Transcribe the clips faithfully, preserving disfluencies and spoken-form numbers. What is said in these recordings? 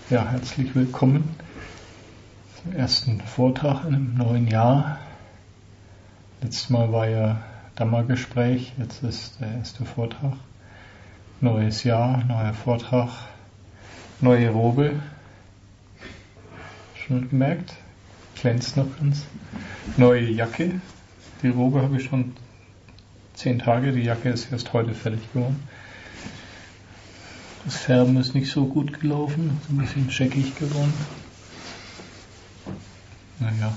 Ja, herzlich willkommen zum ersten Vortrag in einem neuen Jahr. Letztes Mal war ja Dhamma-Gespräch, jetzt ist der erste Vortrag. Neues Jahr, neuer Vortrag, neue Robe. Schon gemerkt? Glänzt noch ganz. Neue Jacke. Die Robe habe ich schon zehn Tage, die Jacke ist erst heute fertig geworden. Das Färben ist nicht so gut gelaufen, ist ein bisschen scheckig geworden. Naja.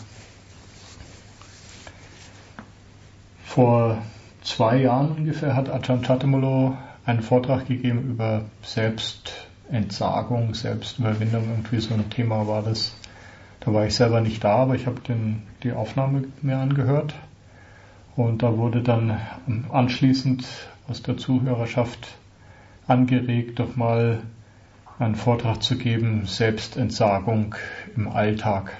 Vor zwei Jahren ungefähr hat Ajahn Chattamula einen Vortrag gegeben über Selbstentsagung, Selbstüberwindung, irgendwie so ein Thema war das. Da war ich selber nicht da, aber ich habe den, die Aufnahme mir angehört. Und da wurde dann anschließend aus der Zuhörerschaft angeregt, doch mal einen Vortrag zu geben, Selbstentsagung im Alltag.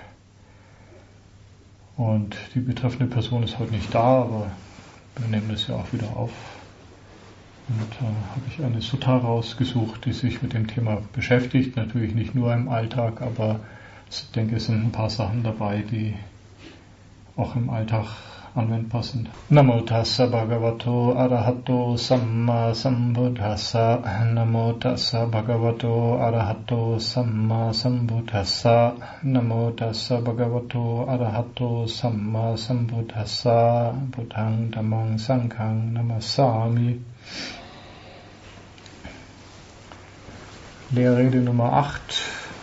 Und die betreffende Person ist heute nicht da, aber wir nehmen das ja auch wieder auf. Und da habe ich eine Sutta rausgesucht, die sich mit dem Thema beschäftigt. Natürlich nicht nur im Alltag, aber ich denke, es sind ein paar Sachen dabei, die auch im Alltag anwendbar sind. Namo tassa bhagavato arahato samma sambuddhassa. Namo tassa bhagavato arahato samma sambuddhassa. Namo tassa bhagavato arahato samma sambuddhassa. Buddhang dhammang sanghang namassami. Lehrrede Nummer acht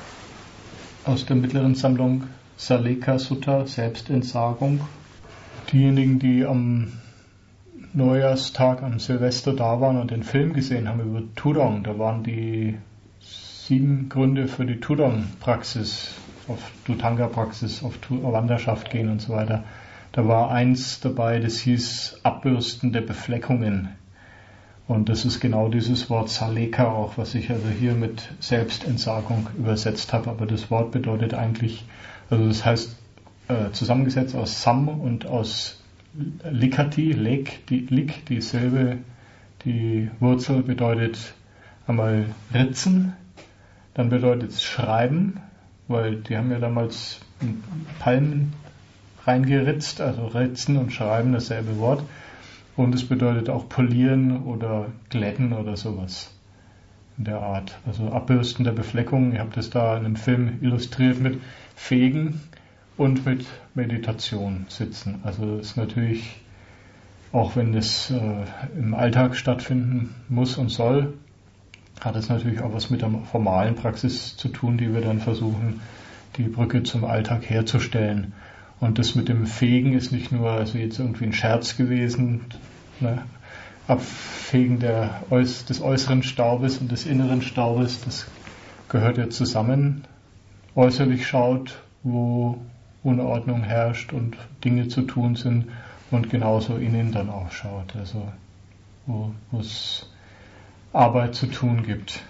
aus der mittleren Sammlung Saleka Sutta, Selbstentsagung. Diejenigen, die am Neujahrstag, am Silvester da waren und den Film gesehen haben über Tudong, da waren die sieben Gründe für die Tudong-Praxis, auf Dhutanga-Praxis, auf Wanderschaft gehen und so weiter. Da war eins dabei, das hieß Abbürsten der Befleckungen. Und das ist genau dieses Wort Saleka auch, was ich also hier mit Selbstentsagung übersetzt habe. Aber das Wort bedeutet eigentlich, also das heißt, zusammengesetzt aus Sam und aus Likati, Lek, die Lik, die Silbe, die Wurzel bedeutet einmal ritzen, dann bedeutet es schreiben, weil die haben ja damals Palmen reingeritzt, also ritzen und schreiben, dasselbe Wort, und es bedeutet auch polieren oder glätten oder sowas in der Art, also Abbürsten der Befleckung. Ich habe das da in einem Film illustriert mit Fegen und mit Meditation sitzen. Also ist natürlich, auch wenn das äh, im Alltag stattfinden muss und soll, hat es natürlich auch was mit der formalen Praxis zu tun, die wir dann versuchen, die Brücke zum Alltag herzustellen. Und das mit dem Fegen ist nicht nur also jetzt irgendwie ein Scherz gewesen, ne? Abfegen der, des äußeren Staubes und des inneren Staubes, das gehört ja zusammen. Äußerlich schaut, wo Unordnung herrscht und Dinge zu tun sind und genauso innen dann auch schaut, also wo, wo es Arbeit zu tun gibt.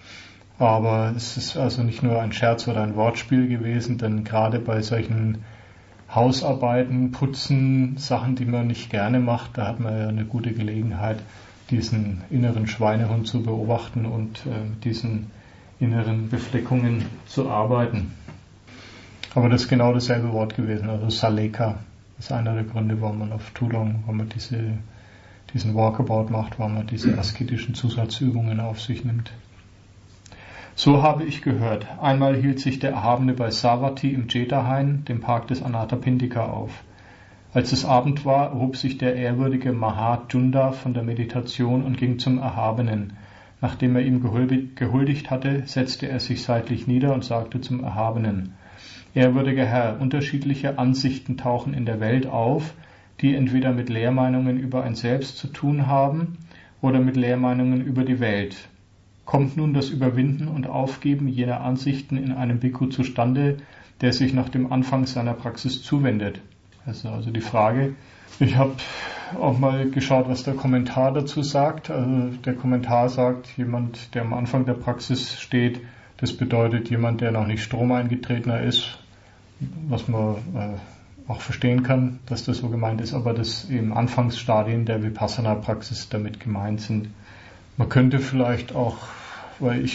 Aber es ist also nicht nur ein Scherz oder ein Wortspiel gewesen, denn gerade bei solchen Hausarbeiten, Putzen, Sachen, die man nicht gerne macht, da hat man ja eine gute Gelegenheit, diesen inneren Schweinehund zu beobachten und äh, mit diesen inneren Befleckungen zu arbeiten. Aber das ist genau dasselbe Wort gewesen, also Saleka ist einer der Gründe, warum man auf Tudong, warum man diese, diesen Walkabout macht, warum man diese asketischen Zusatzübungen auf sich nimmt. So habe ich gehört, einmal hielt sich der Erhabene bei Savatthi im Jeta-Hain, dem Park des Anathapindika, auf. Als es Abend war, erhob sich der ehrwürdige Mahatjunda von der Meditation und ging zum Erhabenen. Nachdem er ihm gehuldigt hatte, setzte er sich seitlich nieder und sagte zum Erhabenen: Ehrwürdiger Herr, unterschiedliche Ansichten tauchen in der Welt auf, die entweder mit Lehrmeinungen über ein Selbst zu tun haben oder mit Lehrmeinungen über die Welt. Kommt nun das Überwinden und Aufgeben jener Ansichten in einem Bhikkhu zustande, der sich nach dem Anfang seiner Praxis zuwendet? Also, also die Frage, ich habe auch mal geschaut, was der Kommentar dazu sagt. Also der Kommentar sagt, jemand, der am Anfang der Praxis steht, das bedeutet jemand, der noch nicht Stromeingetretener ist, was man äh, auch verstehen kann, dass das so gemeint ist, aber dass eben Anfangsstadien der Vipassana-Praxis damit gemeint sind. Man könnte vielleicht auch, weil ich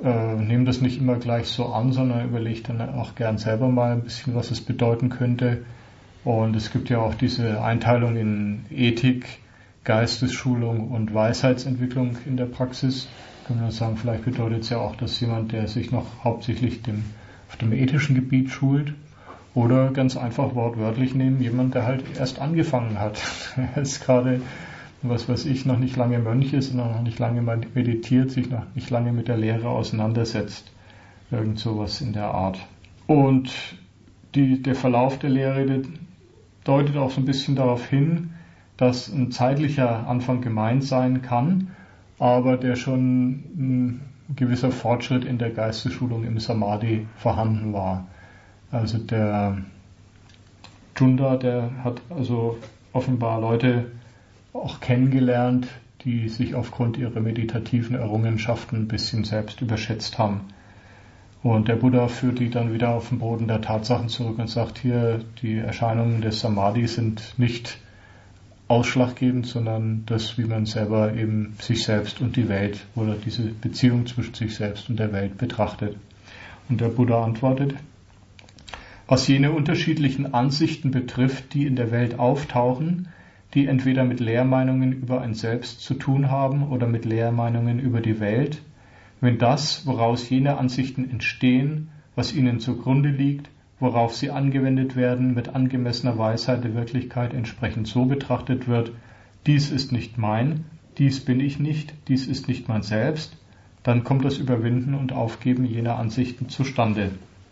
äh, nehme das nicht immer gleich so an, sondern überlege dann auch gern selber mal ein bisschen, was es bedeuten könnte. Und es gibt ja auch diese Einteilung in Ethik, Geistesschulung und Weisheitsentwicklung in der Praxis. Kann man sagen, vielleicht bedeutet es ja auch, dass jemand, der sich noch hauptsächlich dem, auf dem ethischen Gebiet schult, oder ganz einfach wortwörtlich nehmen, jemand, der halt erst angefangen hat. Er ist gerade, was weiß ich, noch nicht lange Mönch ist, noch nicht lange meditiert, sich noch nicht lange mit der Lehre auseinandersetzt. Irgend sowas in der Art. Und die, der Verlauf der Lehre deutet auch so ein bisschen darauf hin, dass ein zeitlicher Anfang gemeint sein kann, aber der schon ein gewisser Fortschritt in der Geistesschulung im Samadhi vorhanden war. Also der Junda, der hat also offenbar Leute auch kennengelernt, die sich aufgrund ihrer meditativen Errungenschaften ein bisschen selbst überschätzt haben. Und der Buddha führt die dann wieder auf den Boden der Tatsachen zurück und sagt, hier, die Erscheinungen des Samadhi sind nicht ausschlaggebend, sondern das, wie man selber eben sich selbst und die Welt oder diese Beziehung zwischen sich selbst und der Welt betrachtet. Und der Buddha antwortet, was jene unterschiedlichen Ansichten betrifft, die in der Welt auftauchen, die entweder mit Lehrmeinungen über ein Selbst zu tun haben oder mit Lehrmeinungen über die Welt, wenn das, woraus jene Ansichten entstehen, was ihnen zugrunde liegt, worauf sie angewendet werden, mit angemessener Weisheit der Wirklichkeit entsprechend so betrachtet wird, dies ist nicht mein, dies bin ich nicht, dies ist nicht mein Selbst, dann kommt das Überwinden und Aufgeben jener Ansichten zustande.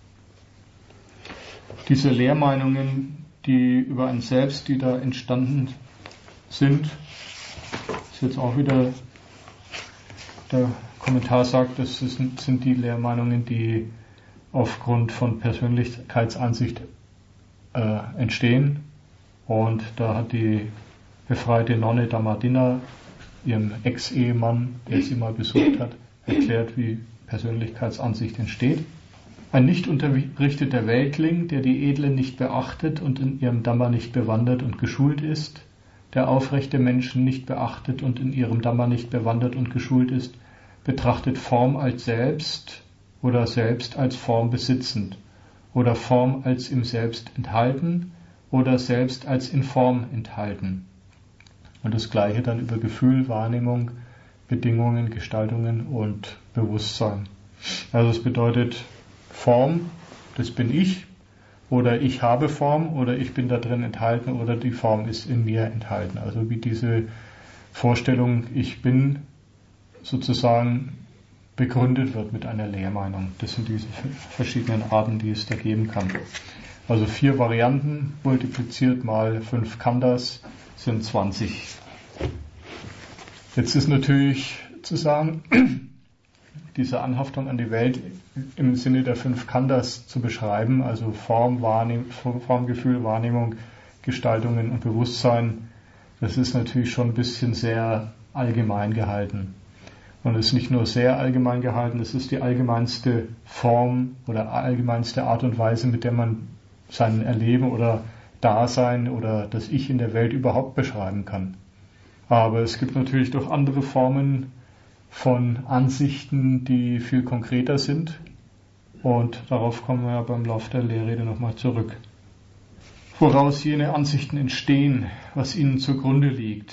Diese Lehrmeinungen, die über ein Selbst, die da entstanden sind, ist jetzt auch wieder, der Kommentar sagt, das sind die Lehrmeinungen, die aufgrund von Persönlichkeitsansicht äh, entstehen. Und da hat die befreite Nonne Dhammadinna ihrem Ex-Ehemann, der sie mal besucht hat, erklärt, wie Persönlichkeitsansicht entsteht. Ein nicht unterrichteter Weltling, der die Edlen nicht beachtet und in ihrem Dhamma nicht bewandert und geschult ist, der aufrechte Menschen nicht beachtet und in ihrem Dhamma nicht bewandert und geschult ist, betrachtet Form als Selbst oder Selbst als Form besitzend oder Form als im Selbst enthalten oder Selbst als in Form enthalten. Und das Gleiche dann über Gefühl, Wahrnehmung, Bedingungen, Gestaltungen und Bewusstsein. Also es bedeutet Form, das bin ich, oder ich habe Form, oder ich bin da drin enthalten, oder die Form ist in mir enthalten. Also wie diese Vorstellung, ich bin, sozusagen begründet wird mit einer Lehrmeinung. Das sind diese verschiedenen Arten, die es da geben kann. Also vier Varianten, multipliziert mal fünf Khandas, sind zwanzig. Jetzt ist natürlich zu sagen, diese Anhaftung an die Welt im Sinne der fünf Khandas zu beschreiben, also Form, Wahrnehm, Form, Gefühl, Wahrnehmung, Gestaltungen und Bewusstsein, das ist natürlich schon ein bisschen sehr allgemein gehalten. Und es ist nicht nur sehr allgemein gehalten, es ist die allgemeinste Form oder allgemeinste Art und Weise, mit der man sein Erleben oder Dasein oder das Ich in der Welt überhaupt beschreiben kann. Aber es gibt natürlich doch andere Formen von Ansichten, die viel konkreter sind. Und darauf kommen wir ja beim Lauf der Lehrrede nochmal zurück. Woraus jene Ansichten entstehen, was ihnen zugrunde liegt.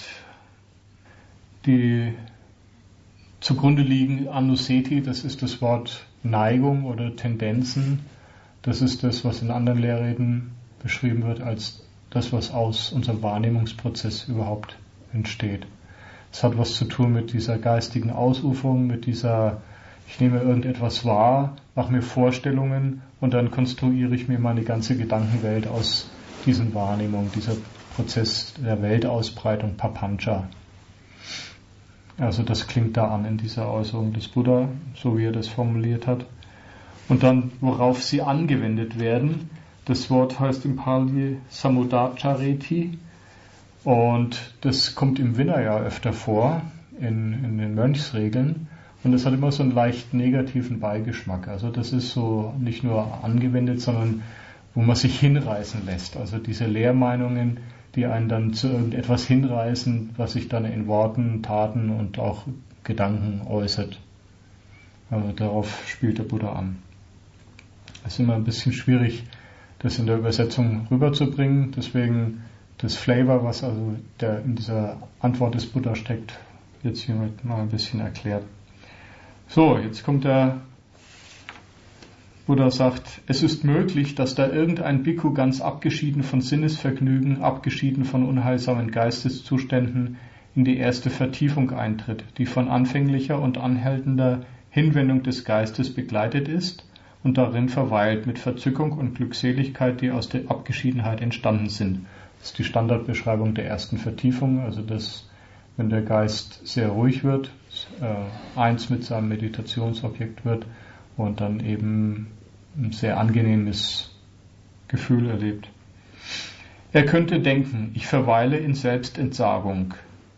Die zugrunde liegen Anuseti, das ist das Wort Neigung oder Tendenzen. Das ist das, was in anderen Lehrreden beschrieben wird als das, was aus unserem Wahrnehmungsprozess überhaupt entsteht. Es hat was zu tun mit dieser geistigen Ausuferung, mit dieser, ich nehme irgendetwas wahr, mache mir Vorstellungen und dann konstruiere ich mir meine ganze Gedankenwelt aus diesen Wahrnehmungen, dieser Prozess der Weltausbreitung, Papancha. Also das klingt da an in dieser Äußerung des Buddha, so wie er das formuliert hat. Und dann, worauf sie angewendet werden, das Wort heißt im Pali Samudachareti und das kommt im Vinaya öfter vor, in, in den Mönchsregeln, und das hat immer so einen leicht negativen Beigeschmack. Also das ist so nicht nur angewendet, sondern wo man sich hinreißen lässt. Also diese Lehrmeinungen, die einen dann zu irgendetwas hinreißen, was sich dann in Worten, Taten und auch Gedanken äußert. Also darauf spielt der Buddha an. Es ist immer ein bisschen schwierig, das in der Übersetzung rüberzubringen. Deswegen das Flavor, was also der in dieser Antwort des Buddha steckt, jetzt hier mal ein bisschen erklärt. So, jetzt kommt der Buddha sagt, es ist möglich, dass da irgendein Bhikkhu ganz abgeschieden von Sinnesvergnügen, abgeschieden von unheilsamen Geisteszuständen in die erste Vertiefung eintritt, die von anfänglicher und anhaltender Hinwendung des Geistes begleitet ist und darin verweilt mit Verzückung und Glückseligkeit, die aus der Abgeschiedenheit entstanden sind. Das ist die Standardbeschreibung der ersten Vertiefung, also das, wenn der Geist sehr ruhig wird, äh, eins mit seinem Meditationsobjekt wird und dann eben ein sehr angenehmes Gefühl erlebt. Er könnte denken, ich verweile in Selbstentsagung.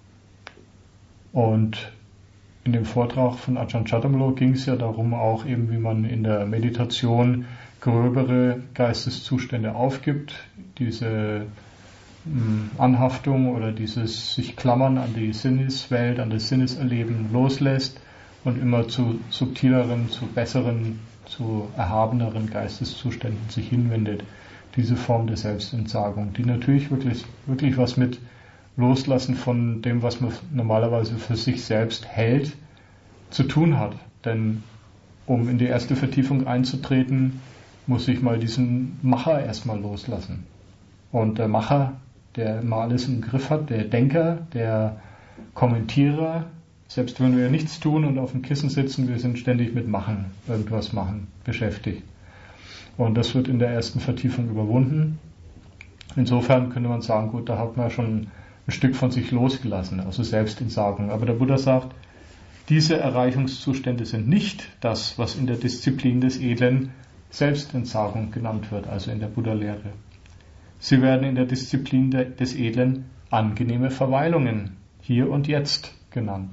Und in dem Vortrag von Ajahn Chadamalo ging es ja darum auch eben, wie man in der Meditation gröbere Geisteszustände aufgibt, diese mh, Anhaftung oder dieses sich klammern an die Sinneswelt, an das Sinneserleben loslässt und immer zu subtileren, zu besseren, zu erhabeneren Geisteszuständen sich hinwendet. Diese Form der Selbstentsagung, die natürlich wirklich, wirklich was mit Loslassen von dem, was man normalerweise für sich selbst hält, zu tun hat. Denn um in die erste Vertiefung einzutreten, muss ich mal diesen Macher erstmal loslassen. Und der Macher, der immer alles im Griff hat, der Denker, der Kommentierer, selbst wenn wir nichts tun und auf dem Kissen sitzen, wir sind ständig mit Machen, irgendwas machen, beschäftigt. Und das wird in der ersten Vertiefung überwunden. Insofern könnte man sagen, gut, da hat man schon ein Stück von sich losgelassen, also Selbstentsagung. Aber der Buddha sagt, diese Erreichungszustände sind nicht das, was in der Disziplin des Edlen Selbstentsagung genannt wird, also in der Buddha-Lehre. Sie werden in der Disziplin des Edlen angenehme Verweilungen, hier und jetzt genannt.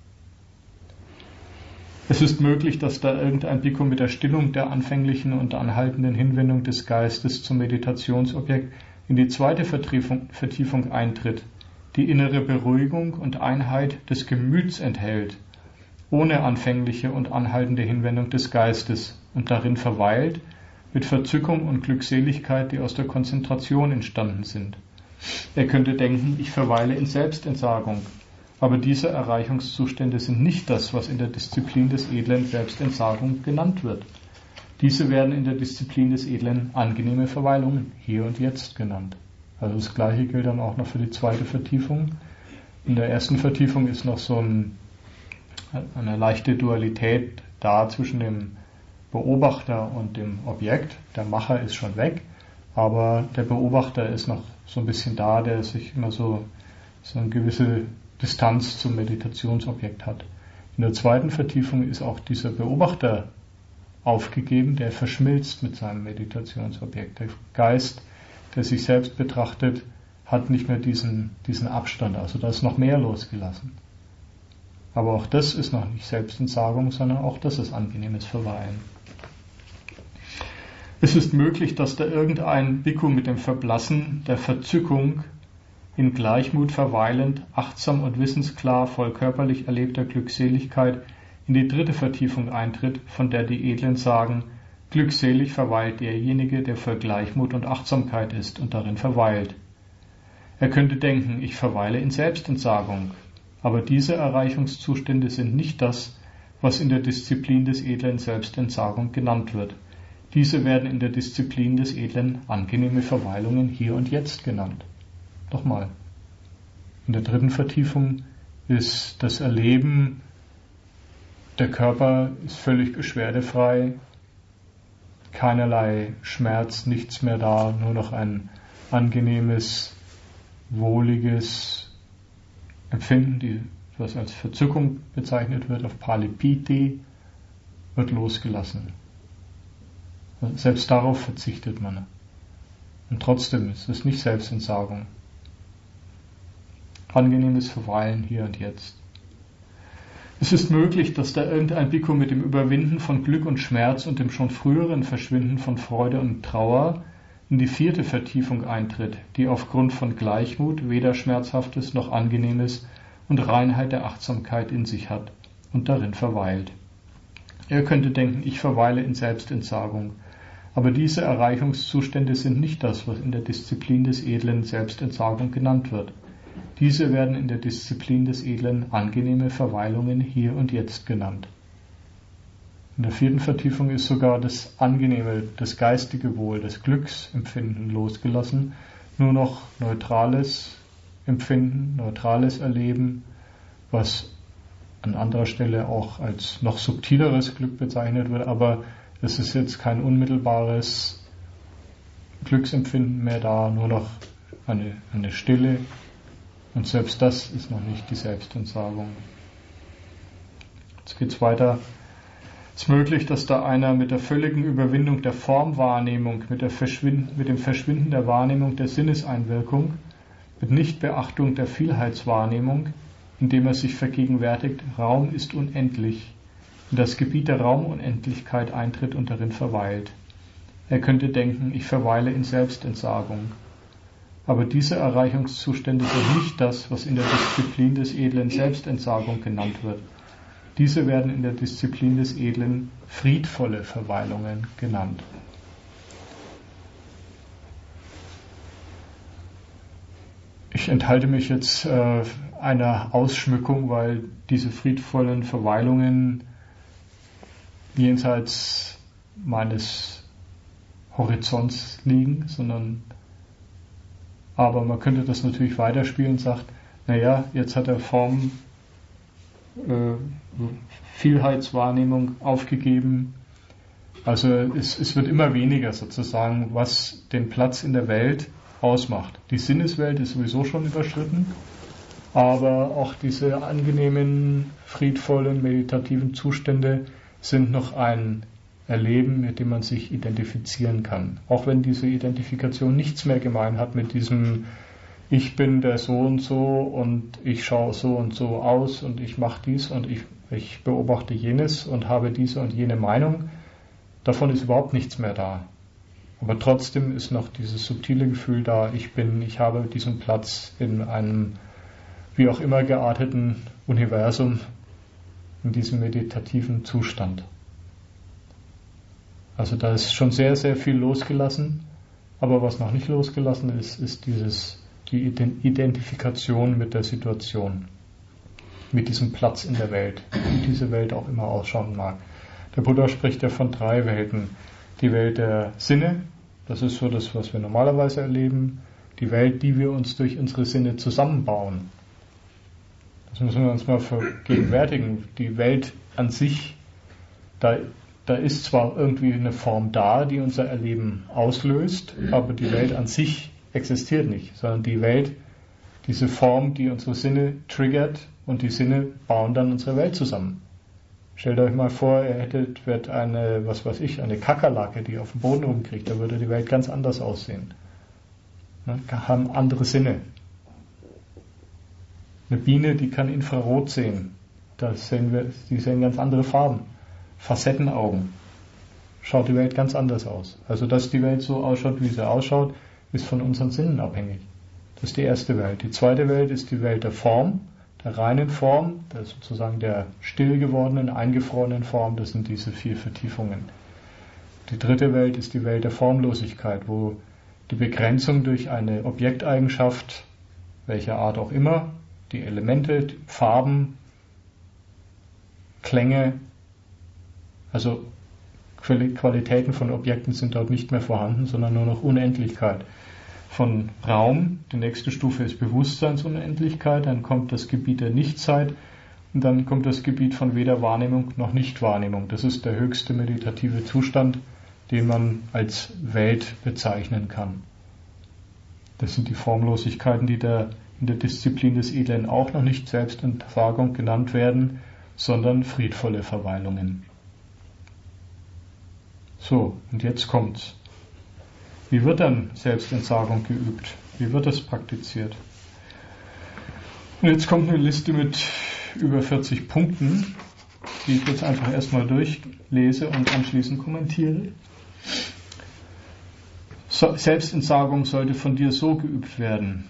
Es ist möglich, dass da irgendein Bhikkhu mit der Stillung der anfänglichen und anhaltenden Hinwendung des Geistes zum Meditationsobjekt in die zweite Vertiefung, Vertiefung eintritt, die innere Beruhigung und Einheit des Gemüts enthält, ohne anfängliche und anhaltende Hinwendung des Geistes und darin verweilt, mit Verzückung und Glückseligkeit, die aus der Konzentration entstanden sind. Er könnte denken, ich verweile in Selbstentsagung, aber diese Erreichungszustände sind nicht das, was in der Disziplin des Edlen Selbstentsagung genannt wird. Diese werden in der Disziplin des Edlen angenehme Verweilungen, hier und jetzt genannt. Also das Gleiche gilt dann auch noch für die zweite Vertiefung. In der ersten Vertiefung ist noch so ein, eine leichte Dualität da zwischen dem Beobachter und dem Objekt. Der Macher ist schon weg, aber der Beobachter ist noch so ein bisschen da, der sich immer so, so eine gewisse Distanz zum Meditationsobjekt hat. In der zweiten Vertiefung ist auch dieser Beobachter aufgegeben, der verschmilzt mit seinem Meditationsobjekt. Der Geist, der sich selbst betrachtet, hat nicht mehr diesen, diesen Abstand, also da ist noch mehr losgelassen. Aber auch das ist noch nicht Selbstentsagung, sondern auch das ist angenehmes Verweilen. Es ist möglich, dass da irgendein Bhikkhu mit dem Verblassen der Verzückung in Gleichmut verweilend, achtsam und wissensklar, voll körperlich erlebter Glückseligkeit in die dritte Vertiefung eintritt, von der die Edlen sagen, glückselig verweilt derjenige, der voll Gleichmut und Achtsamkeit ist und darin verweilt. Er könnte denken, ich verweile in Selbstentsagung, aber diese Erreichungszustände sind nicht das, was in der Disziplin des Edlen Selbstentsagung genannt wird. Diese werden in der Disziplin des Edlen angenehme Verweilungen hier und jetzt genannt. Nochmal. In der dritten Vertiefung ist das Erleben, der Körper ist völlig beschwerdefrei, keinerlei Schmerz, nichts mehr da, nur noch ein angenehmes, wohliges Empfinden, die, was als Verzückung bezeichnet wird, auf Pali Piti, wird losgelassen. Selbst darauf verzichtet man. Und trotzdem ist es nicht Selbstentsagung. Angenehmes Verweilen hier und jetzt. Es ist möglich, dass da irgendein Bhikkhu mit dem Überwinden von Glück und Schmerz und dem schon früheren Verschwinden von Freude und Trauer in die vierte Vertiefung eintritt, die aufgrund von Gleichmut weder Schmerzhaftes noch Angenehmes und Reinheit der Achtsamkeit in sich hat und darin verweilt. Er könnte denken, ich verweile in Selbstentsagung. Aber diese Erreichungszustände sind nicht das, was in der Disziplin des Edlen Selbstentsagung genannt wird. Diese werden in der Disziplin des Edlen angenehme Verweilungen hier und jetzt genannt. In der vierten Vertiefung ist sogar das angenehme, das geistige Wohl, das Glücksempfinden losgelassen, nur noch neutrales Empfinden, neutrales Erleben, was an anderer Stelle auch als noch subtileres Glück bezeichnet wird, aber es ist jetzt kein unmittelbares Glücksempfinden mehr da, nur noch eine, eine Stille, und selbst das ist noch nicht die Selbstentsagung. Jetzt geht es weiter. Es ist möglich, dass da einer mit der völligen Überwindung der Formwahrnehmung, mit, der Verschwind- mit dem Verschwinden der Wahrnehmung der Sinneseinwirkung, mit Nichtbeachtung der Vielheitswahrnehmung, indem er sich vergegenwärtigt, Raum ist unendlich, in das Gebiet der Raumunendlichkeit eintritt und darin verweilt. Er könnte denken, ich verweile in Selbstentsagung. Aber diese Erreichungszustände sind nicht das, was in der Disziplin des Edlen Selbstentsagung genannt wird. Diese werden in der Disziplin des Edlen friedvolle Verweilungen genannt. Ich enthalte mich jetzt äh, einer Ausschmückung, weil diese friedvollen Verweilungen jenseits meines Horizonts liegen, sondern aber man könnte das natürlich weiterspielen und sagt, naja, jetzt hat er Form, äh, Vielheitswahrnehmung aufgegeben. Also es, es wird immer weniger sozusagen, was den Platz in der Welt ausmacht. Die Sinneswelt ist sowieso schon überschritten, aber auch diese angenehmen, friedvollen, meditativen Zustände sind noch ein Erleben, mit dem man sich identifizieren kann. Auch wenn diese Identifikation nichts mehr gemein hat mit diesem ich bin der so und so und ich schaue so und so aus und ich mache dies und ich, ich beobachte jenes und habe diese und jene Meinung. Davon ist überhaupt nichts mehr da. Aber trotzdem ist noch dieses subtile Gefühl da, ich bin, ich habe diesen Platz in einem wie auch immer gearteten Universum, in diesem meditativen Zustand. Also da ist schon sehr, sehr viel losgelassen, aber was noch nicht losgelassen ist, ist dieses, die Identifikation mit der Situation, mit diesem Platz in der Welt, wie diese Welt auch immer ausschauen mag. Der Buddha spricht ja von drei Welten. Die Welt der Sinne, das ist so das, was wir normalerweise erleben, die Welt, die wir uns durch unsere Sinne zusammenbauen. Das müssen wir uns mal vergegenwärtigen. Die Welt an sich, da Da ist zwar irgendwie eine Form da, die unser Erleben auslöst, aber die Welt an sich existiert nicht, sondern die Welt, diese Form, die unsere Sinne triggert und die Sinne bauen dann unsere Welt zusammen. Stellt euch mal vor, ihr hättet wird eine, was weiß ich, eine Kakerlake, die auf dem Boden rumkriegt, da würde die Welt ganz anders aussehen. Ne? Haben andere Sinne. Eine Biene, die kann Infrarot sehen, da sehen wir, die sehen ganz andere Farben. Facettenaugen. Schaut die Welt ganz anders aus. Also, dass die Welt so ausschaut, wie sie ausschaut, ist von unseren Sinnen abhängig. Das ist die erste Welt. Die zweite Welt ist die Welt der Form, der reinen Form, der sozusagen der still gewordenen, eingefrorenen Form. Das sind diese vier Vertiefungen. Die dritte Welt ist die Welt der Formlosigkeit, wo die Begrenzung durch eine Objekteigenschaft, welcher Art auch immer, die Elemente, die Farben, Klänge, also Qualitäten von Objekten sind dort nicht mehr vorhanden, sondern nur noch Unendlichkeit. Von Raum, die nächste Stufe ist Bewusstseinsunendlichkeit, dann kommt das Gebiet der Nichtzeit und dann kommt das Gebiet von weder Wahrnehmung noch Nichtwahrnehmung. Das ist der höchste meditative Zustand, den man als Welt bezeichnen kann. Das sind die Formlosigkeiten, die da in der Disziplin des Edlen auch noch nicht Selbstentsagung genannt werden, sondern friedvolle Verweilungen. So, und jetzt kommt's. Wie wird dann Selbstentsagung geübt? Wie wird das praktiziert? Und jetzt kommt eine Liste mit über vierzig Punkten, die ich jetzt einfach erstmal durchlese und anschließend kommentiere. So, Selbstentsagung sollte von dir so geübt werden.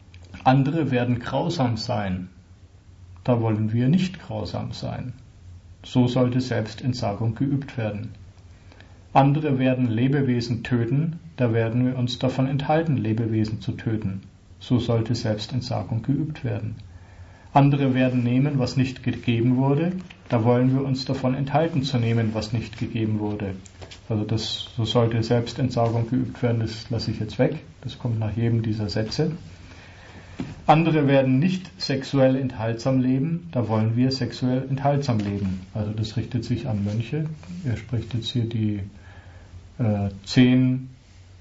Andere werden grausam sein. Da wollen wir nicht grausam sein. So sollte Selbstentsagung geübt werden. Andere werden Lebewesen töten, da werden wir uns davon enthalten, Lebewesen zu töten. So sollte Selbstentsagung geübt werden. Andere werden nehmen, was nicht gegeben wurde, da wollen wir uns davon enthalten zu nehmen, was nicht gegeben wurde. Also das, so sollte Selbstentsagung geübt werden, das lasse ich jetzt weg, das kommt nach jedem dieser Sätze. Andere werden nicht sexuell enthaltsam leben, da wollen wir sexuell enthaltsam leben. Also das richtet sich an Mönche. Er spricht jetzt hier die äh, zehn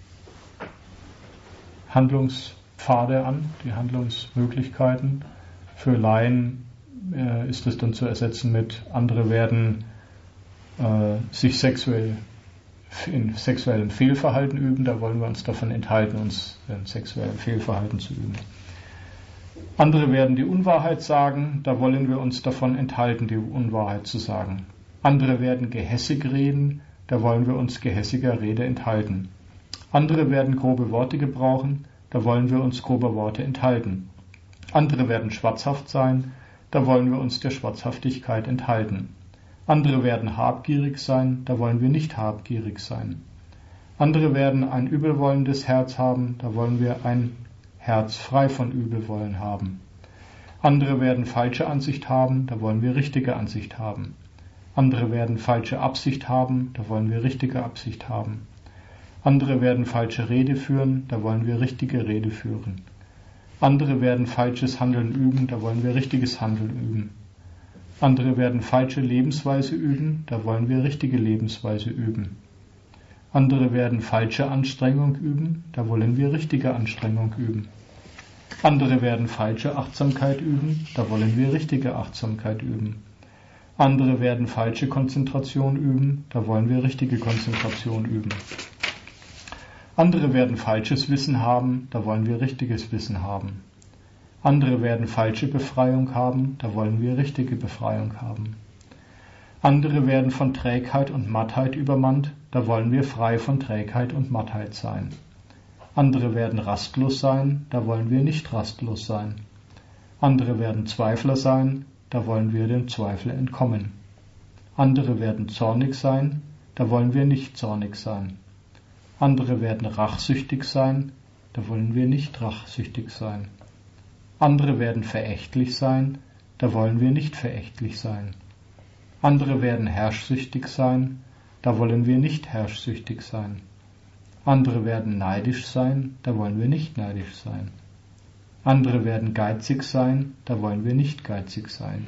Handlungspfade an, die Handlungsmöglichkeiten. Für Laien äh, ist es dann zu ersetzen mit, andere werden äh, sich sexuell in sexuellem Fehlverhalten üben, da wollen wir uns davon enthalten, uns in sexuellem Fehlverhalten zu üben. Andere werden die Unwahrheit sagen, da wollen wir uns davon enthalten, die Unwahrheit zu sagen. Andere werden gehässig reden, da wollen wir uns gehässiger Rede enthalten. Andere werden grobe Worte gebrauchen, da wollen wir uns grober Worte enthalten. Andere werden schwatzhaft sein, da wollen wir uns der Schwatzhaftigkeit enthalten. Andere werden habgierig sein, da wollen wir nicht habgierig sein. Andere werden ein übelwollendes Herz haben, da wollen wir ein Herz frei von Übelwollen haben. Andere werden falsche Ansicht haben, da wollen wir richtige Ansicht haben. Andere werden falsche Absicht haben, da wollen wir richtige Absicht haben. Andere werden falsche Rede führen, da wollen wir richtige Rede führen. Andere werden falsches Handeln üben, da wollen wir richtiges Handeln üben. Andere werden falsche Lebensweise üben, da wollen wir richtige Lebensweise üben. Andere werden falsche Anstrengung üben, da wollen wir richtige Anstrengung üben. Andere werden falsche Achtsamkeit üben, da wollen wir richtige Achtsamkeit üben. Andere werden falsche Konzentration üben, da wollen wir richtige Konzentration üben. Andere werden falsches Wissen haben, da wollen wir richtiges Wissen haben. Andere werden falsche Befreiung haben, da wollen wir richtige Befreiung haben. Andere werden von Trägheit und Mattheit übermannt, da wollen wir frei von Trägheit und Mattheit sein. Andere werden rastlos sein, da wollen wir nicht rastlos sein. Andere werden Zweifler sein, da wollen wir dem Zweifel entkommen. Andere werden zornig sein, da wollen wir nicht zornig sein. Andere werden rachsüchtig sein, da wollen wir nicht rachsüchtig sein. Andere werden verächtlich sein, da wollen wir nicht verächtlich sein. Andere werden herrschsüchtig sein, da wollen wir nicht herrschsüchtig sein. Andere werden neidisch sein, da wollen wir nicht neidisch sein. Andere werden geizig sein, da wollen wir nicht geizig sein.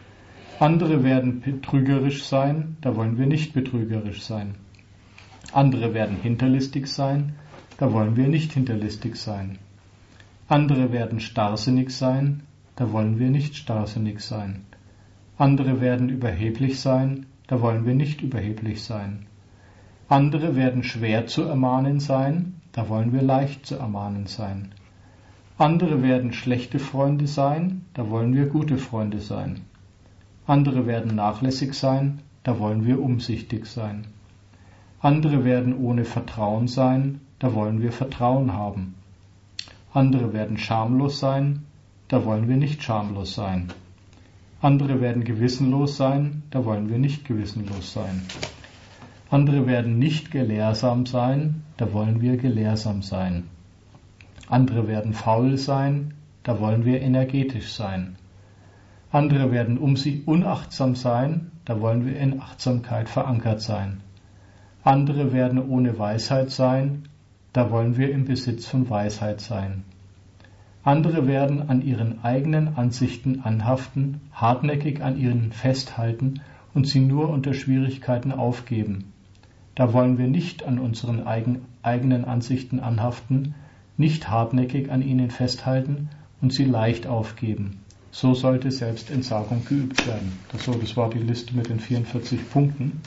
Andere werden betrügerisch sein, da wollen wir nicht betrügerisch sein. Andere werden hinterlistig sein, da wollen wir nicht hinterlistig sein. Andere werden starrsinnig sein, da wollen wir nicht starrsinnig sein. Andere werden überheblich sein, da wollen wir nicht überheblich sein. Andere werden schwer zu ermahnen sein, da wollen wir leicht zu ermahnen sein. Andere werden schlechte Freunde sein, da wollen wir gute Freunde sein. Andere werden nachlässig sein, da wollen wir umsichtig sein. Andere werden ohne Vertrauen sein, da wollen wir Vertrauen haben. Andere werden schamlos sein, da wollen wir nicht schamlos sein. Andere werden gewissenlos sein, da wollen wir nicht gewissenlos sein. Andere werden nicht gelehrsam sein, da wollen wir gelehrsam sein. Andere werden faul sein, da wollen wir energetisch sein. Andere werden um sich unachtsam sein, da wollen wir in Achtsamkeit verankert sein. Andere werden ohne Weisheit sein, da wollen wir im Besitz von Weisheit sein. Andere werden an ihren eigenen Ansichten anhaften, hartnäckig an ihnen festhalten und sie nur unter Schwierigkeiten aufgeben. Da wollen wir nicht an unseren eigen, eigenen Ansichten anhaften, nicht hartnäckig an ihnen festhalten und sie leicht aufgeben. So sollte Selbstentsagung geübt werden. Das, so, das war die Liste mit den vierundvierzig Punkten.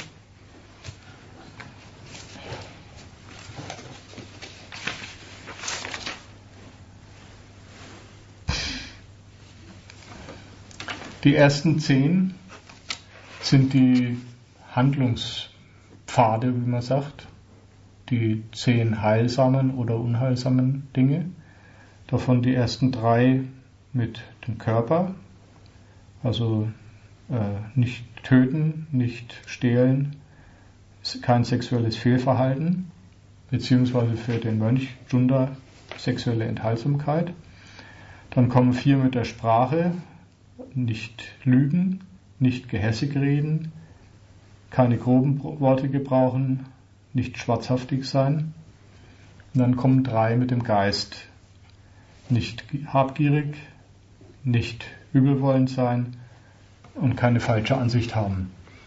Die ersten zehn sind die Handlungspfade, wie man sagt, die zehn heilsamen oder unheilsamen Dinge. Davon die ersten drei mit dem Körper, also äh, nicht töten, nicht stehlen, kein sexuelles Fehlverhalten, beziehungsweise für den Mönch Junda sexuelle Enthaltsamkeit. Dann kommen vier mit der Sprache, nicht lügen, nicht gehässig reden, keine groben Worte gebrauchen, nicht schwarzhaftig sein. Und dann kommen drei mit dem Geist, nicht habgierig, nicht übelwollend sein und keine falsche Ansicht haben.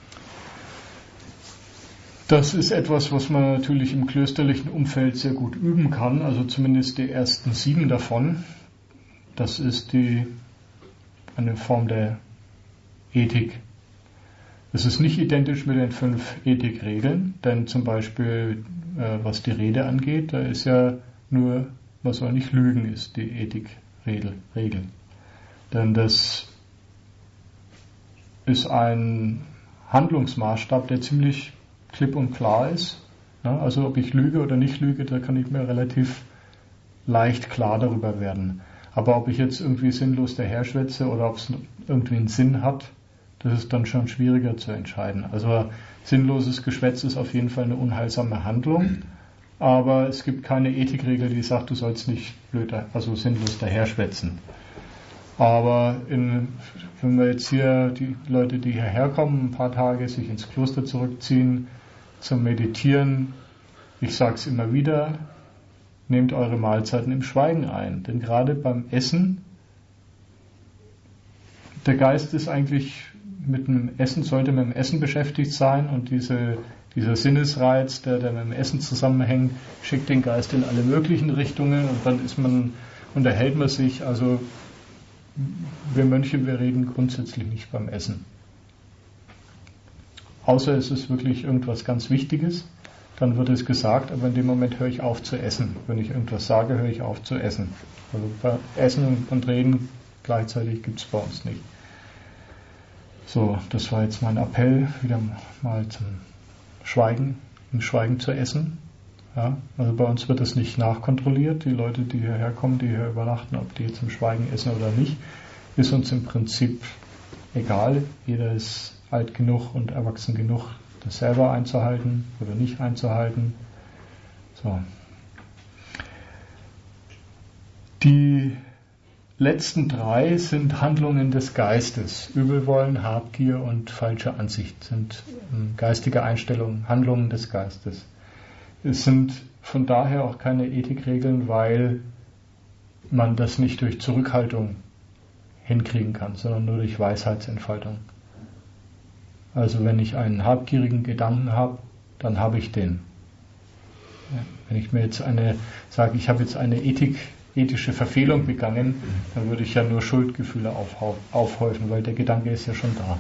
Das ist etwas, was man natürlich im klösterlichen Umfeld sehr gut üben kann, also zumindest die ersten sieben davon. Das ist die, eine Form der Ethik. Es ist nicht identisch mit den fünf Ethikregeln, denn zum Beispiel, äh, was die Rede angeht, da ist ja nur, man soll nicht lügen, ist die Ethikregel. Regel. Denn das ist ein Handlungsmaßstab, der ziemlich klipp und klar ist. Ja, also ob ich lüge oder nicht lüge, da kann ich mir relativ leicht klar darüber werden. Aber ob ich jetzt irgendwie sinnlos daherschwätze oder ob es irgendwie einen Sinn hat, das ist dann schon schwieriger zu entscheiden. Also sinnloses Geschwätz ist auf jeden Fall eine unheilsame Handlung, aber es gibt keine Ethikregel, die sagt, du sollst nicht blöd, also sinnlos daherschwätzen. Aber in, wenn wir jetzt hier die Leute, die hierher kommen, ein paar Tage sich ins Kloster zurückziehen, zum Meditieren, ich sage es immer wieder, nehmt eure Mahlzeiten im Schweigen ein. Denn gerade beim Essen, der Geist ist eigentlich mit dem Essen, sollte mit dem Essen beschäftigt sein und diese, dieser Sinnesreiz, der, der mit dem Essen zusammenhängt, schickt den Geist in alle möglichen Richtungen und dann ist man, unterhält man sich, also wir Mönche, wir reden grundsätzlich nicht beim Essen. Außer es ist wirklich irgendwas ganz Wichtiges, dann wird es gesagt, aber in dem Moment höre ich auf zu essen. Wenn ich irgendwas sage, höre ich auf zu essen. Also bei Essen und Reden gleichzeitig gibt es bei uns nicht. So, das war jetzt mein Appell, wieder mal zum Schweigen, im Schweigen zu essen. Ja, also bei uns wird das nicht nachkontrolliert. Die Leute, die hierher kommen, die hier übernachten, ob die jetzt im Schweigen essen oder nicht, ist uns im Prinzip egal. Jeder ist alt genug und erwachsen genug, das selber einzuhalten oder nicht einzuhalten. So. Die letzten drei sind Handlungen des Geistes. Übelwollen, Habgier und falsche Ansicht sind geistige Einstellungen, Handlungen des Geistes. Es sind von daher auch keine Ethikregeln, weil man das nicht durch Zurückhaltung hinkriegen kann, sondern nur durch Weisheitsentfaltung. Also wenn ich einen habgierigen Gedanken habe, dann habe ich den. Wenn ich mir jetzt eine sage, ich habe jetzt eine Ethik, ethische Verfehlung begangen, dann würde ich ja nur Schuldgefühle aufhäufen, weil der Gedanke ist ja schon da.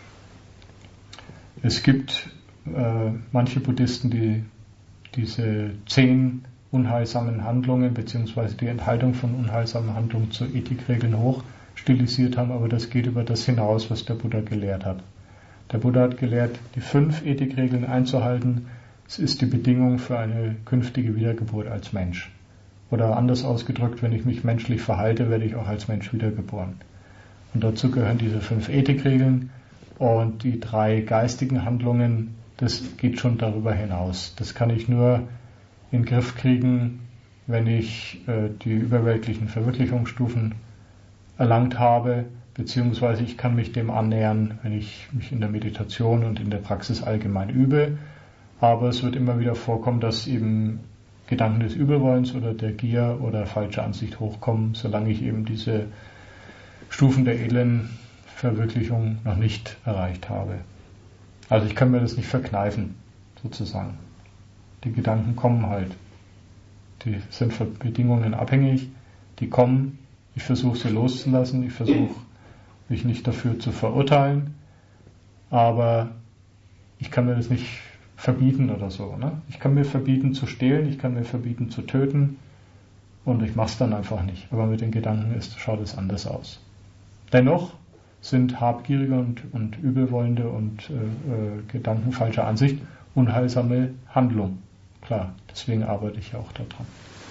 Es gibt äh, manche Buddhisten, die diese zehn unheilsamen Handlungen bzw. die Enthaltung von unheilsamen Handlungen zu Ethikregeln hoch stilisiert haben, aber das geht über das hinaus, was der Buddha gelehrt hat. Der Buddha hat gelehrt, die fünf Ethikregeln einzuhalten. Es ist die Bedingung für eine künftige Wiedergeburt als Mensch. Oder anders ausgedrückt, wenn ich mich menschlich verhalte, werde ich auch als Mensch wiedergeboren. Und dazu gehören diese fünf Ethikregeln und die drei geistigen Handlungen. Das geht schon darüber hinaus. Das kann ich nur in den Griff kriegen, wenn ich äh, die überweltlichen Verwirklichungsstufen erlangt habe, beziehungsweise ich kann mich dem annähern, wenn ich mich in der Meditation und in der Praxis allgemein übe. Aber es wird immer wieder vorkommen, dass eben Gedanken des Übelwollens oder der Gier oder falsche Ansicht hochkommen, solange ich eben diese Stufen der edlen Verwirklichung noch nicht erreicht habe. Also ich kann mir das nicht verkneifen, sozusagen. Die Gedanken kommen halt. Die sind von Bedingungen abhängig, die kommen, ich versuche sie loszulassen, ich versuche mich nicht dafür zu verurteilen, aber ich kann mir das nicht verbieten oder so. Ne? Ich kann mir verbieten zu stehlen, ich kann mir verbieten zu töten und ich mache es dann einfach nicht. Aber mit den Gedanken ist, schaut es anders aus. Dennoch sind habgierige und, und übelwollende und äh, äh, Gedanken falscher Ansicht unheilsame Handlung. Klar, deswegen arbeite ich ja auch daran.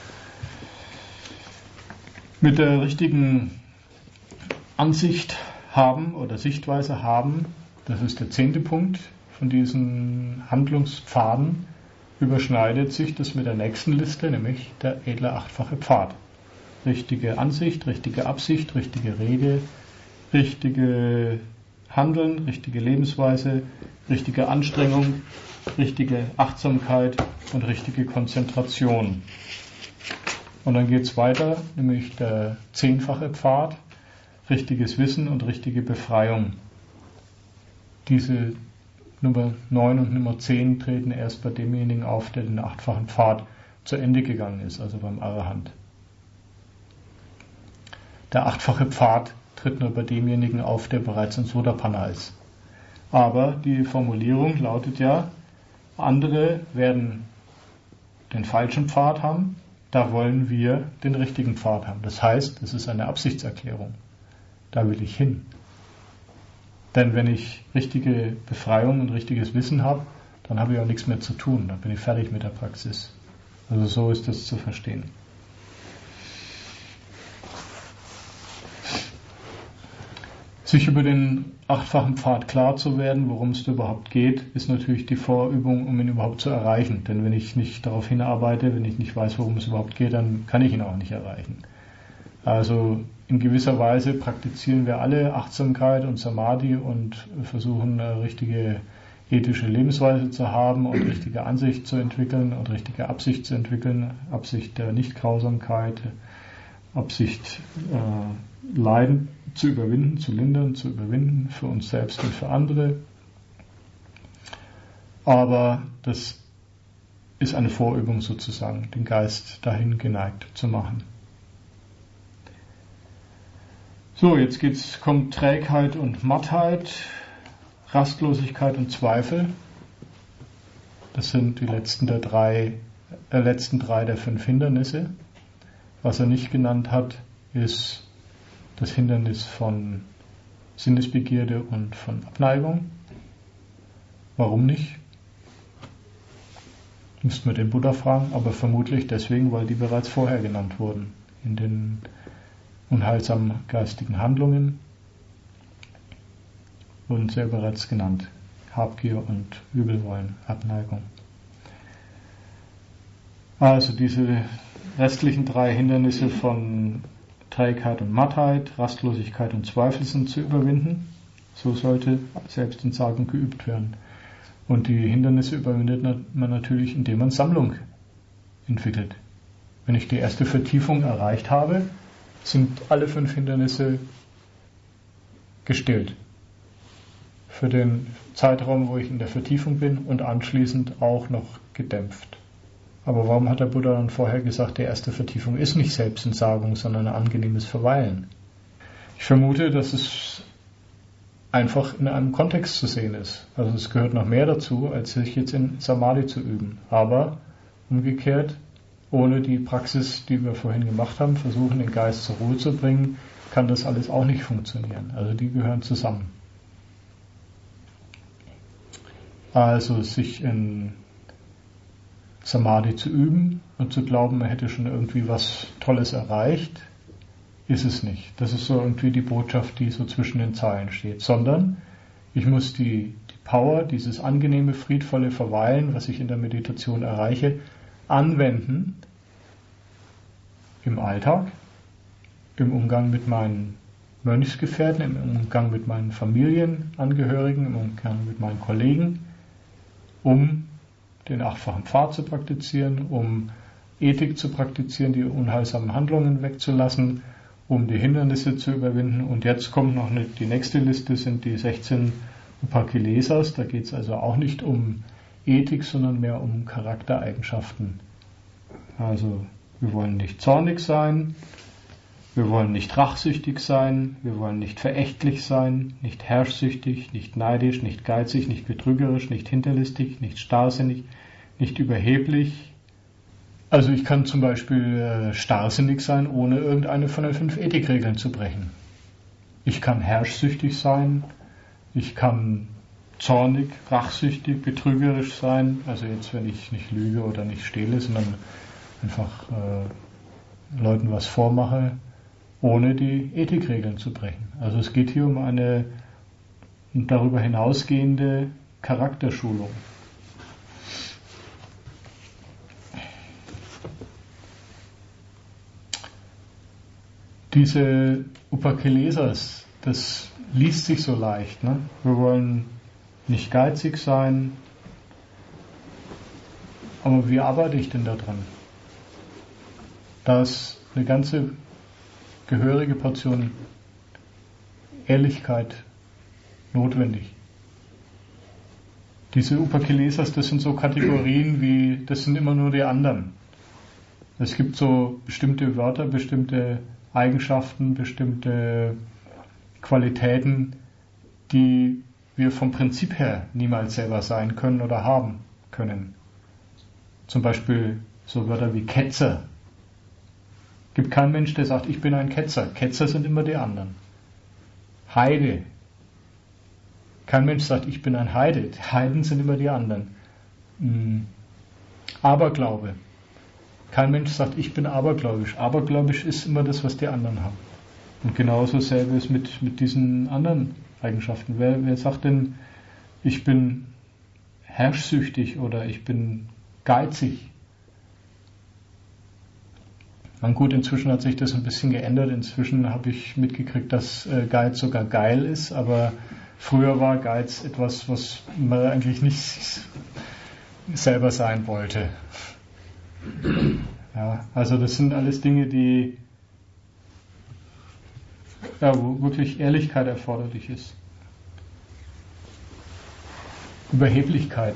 Mit der richtigen Ansicht, haben oder Sichtweise haben, das ist der zehnte Punkt von diesen Handlungspfaden, überschneidet sich das mit der nächsten Liste, nämlich der edle achtfache Pfad. Richtige Ansicht, richtige Absicht, richtige Rede, richtige Handeln, richtige Lebensweise, richtige Anstrengung, richtige Achtsamkeit und richtige Konzentration. Und dann geht es weiter, nämlich der zehnfache Pfad, richtiges Wissen und richtige Befreiung. Diese Nummer neun und Nummer zehn treten erst bei demjenigen auf, der den achtfachen Pfad zu Ende gegangen ist, also beim Arahant. Der achtfache Pfad tritt nur bei demjenigen auf, der bereits ein Sotapanna ist. Aber die Formulierung lautet ja, andere werden den falschen Pfad haben, da wollen wir den richtigen Pfad haben. Das heißt, es ist eine Absichtserklärung. Da will ich hin. Denn wenn ich richtige Befreiung und richtiges Wissen habe, dann habe ich auch nichts mehr zu tun. Dann bin ich fertig mit der Praxis. Also so ist das zu verstehen. Sich über den achtfachen Pfad klar zu werden, worum es da überhaupt geht, ist natürlich die Vorübung, um ihn überhaupt zu erreichen. Denn wenn ich nicht darauf hinarbeite, wenn ich nicht weiß, worum es überhaupt geht, dann kann ich ihn auch nicht erreichen. Also in gewisser Weise praktizieren wir alle Achtsamkeit und Samadhi und versuchen eine richtige ethische Lebensweise zu haben und richtige Ansicht zu entwickeln und richtige Absicht zu entwickeln, Absicht der Nichtgrausamkeit, Absicht äh, Leiden zu überwinden, zu lindern, zu überwinden für uns selbst und für andere. Aber das ist eine Vorübung sozusagen, den Geist dahin geneigt zu machen. So, jetzt geht's, kommt Trägheit und Mattheit, Rastlosigkeit und Zweifel. Das sind die letzten der drei, äh, letzten drei der fünf Hindernisse. Was er nicht genannt hat, ist das Hindernis von Sinnesbegierde und von Abneigung. Warum nicht? Müssten wir den Buddha fragen, aber vermutlich deswegen, weil die bereits vorher genannt wurden. In den unheilsamen geistigen Handlungen wurden sie ja bereits genannt. Habgier und Übelwollen, Abneigung. Also diese restlichen drei Hindernisse von Trägheit und Mattheit, Rastlosigkeit und Zweifel sind zu überwinden. So sollte Selbstentsagung geübt werden. Und die Hindernisse überwindet man natürlich, indem man Sammlung entwickelt. Wenn ich die erste Vertiefung erreicht habe, sind alle fünf Hindernisse gestillt. Für den Zeitraum, wo ich in der Vertiefung bin und anschließend auch noch gedämpft. Aber warum hat der Buddha dann vorher gesagt, die erste Vertiefung ist nicht Selbstentsagung, sondern ein angenehmes Verweilen? Ich vermute, dass es einfach in einem Kontext zu sehen ist. Also es gehört noch mehr dazu, als sich jetzt in Samadhi zu üben. Aber umgekehrt, ohne die Praxis, die wir vorhin gemacht haben, versuchen, den Geist zur Ruhe zu bringen, kann das alles auch nicht funktionieren. Also die gehören zusammen. Also sich in Samadhi zu üben und zu glauben, man hätte schon irgendwie was Tolles erreicht, ist es nicht. Das ist so irgendwie die Botschaft, die so zwischen den Zeilen steht. Sondern ich muss die, die Power, dieses angenehme, friedvolle Verweilen, was ich in der Meditation erreiche, anwenden im Alltag, im Umgang mit meinen Mönchsgefährten, im Umgang mit meinen Familienangehörigen, im Umgang mit meinen Kollegen, um den achtfachen Pfad zu praktizieren, um Ethik zu praktizieren, die unheilsamen Handlungen wegzulassen, um die Hindernisse zu überwinden. Und jetzt kommt noch eine, die nächste Liste, sind die sechzehn Upakilesas. Da geht es also auch nicht um Ethik, sondern mehr um Charaktereigenschaften. Also wir wollen nicht zornig sein, wir wollen nicht rachsüchtig sein, wir wollen nicht verächtlich sein, nicht herrschsüchtig, nicht neidisch, nicht geizig, nicht betrügerisch, nicht hinterlistig, nicht starrsinnig, nicht überheblich. Also ich kann zum Beispiel äh, starrsinnig sein, ohne irgendeine von den fünf Ethikregeln zu brechen. Ich kann herrschsüchtig sein, ich kann zornig, rachsüchtig, betrügerisch sein, also jetzt wenn ich nicht lüge oder nicht stehle, sondern einfach äh, Leuten was vormache, ohne die Ethikregeln zu brechen. Also es geht hier um eine darüber hinausgehende Charakterschulung. Diese Upakelesas, das liest sich so leicht. Ne? Wir wollen nicht geizig sein, aber wie arbeite ich denn da dran? Da ist eine ganze gehörige Portion Ehrlichkeit notwendig. Diese Upakelesas, das sind so Kategorien wie, das sind immer nur die anderen. Es gibt so bestimmte Wörter, bestimmte Eigenschaften, bestimmte Qualitäten, die wir vom Prinzip her niemals selber sein können oder haben können. Zum Beispiel so Wörter wie Ketzer. Es gibt keinen Mensch, der sagt, ich bin ein Ketzer. Ketzer sind immer die anderen. Heide. Kein Mensch sagt, ich bin ein Heide. Heiden sind immer die anderen. Aberglaube. Kein Mensch sagt, ich bin abergläubisch. Abergläubisch ist immer das, was die anderen haben. Und genauso selbe ist mit, mit diesen anderen Eigenschaften. Wer, wer sagt denn, ich bin herrschsüchtig oder ich bin geizig? Na gut, inzwischen hat sich das ein bisschen geändert. Inzwischen habe ich mitgekriegt, dass äh, Geiz sogar geil ist, aber früher war Geiz etwas, was man eigentlich nicht selber sein wollte. Ja, also das sind alles Dinge, die ja, wo wirklich Ehrlichkeit erforderlich ist. Überheblichkeit.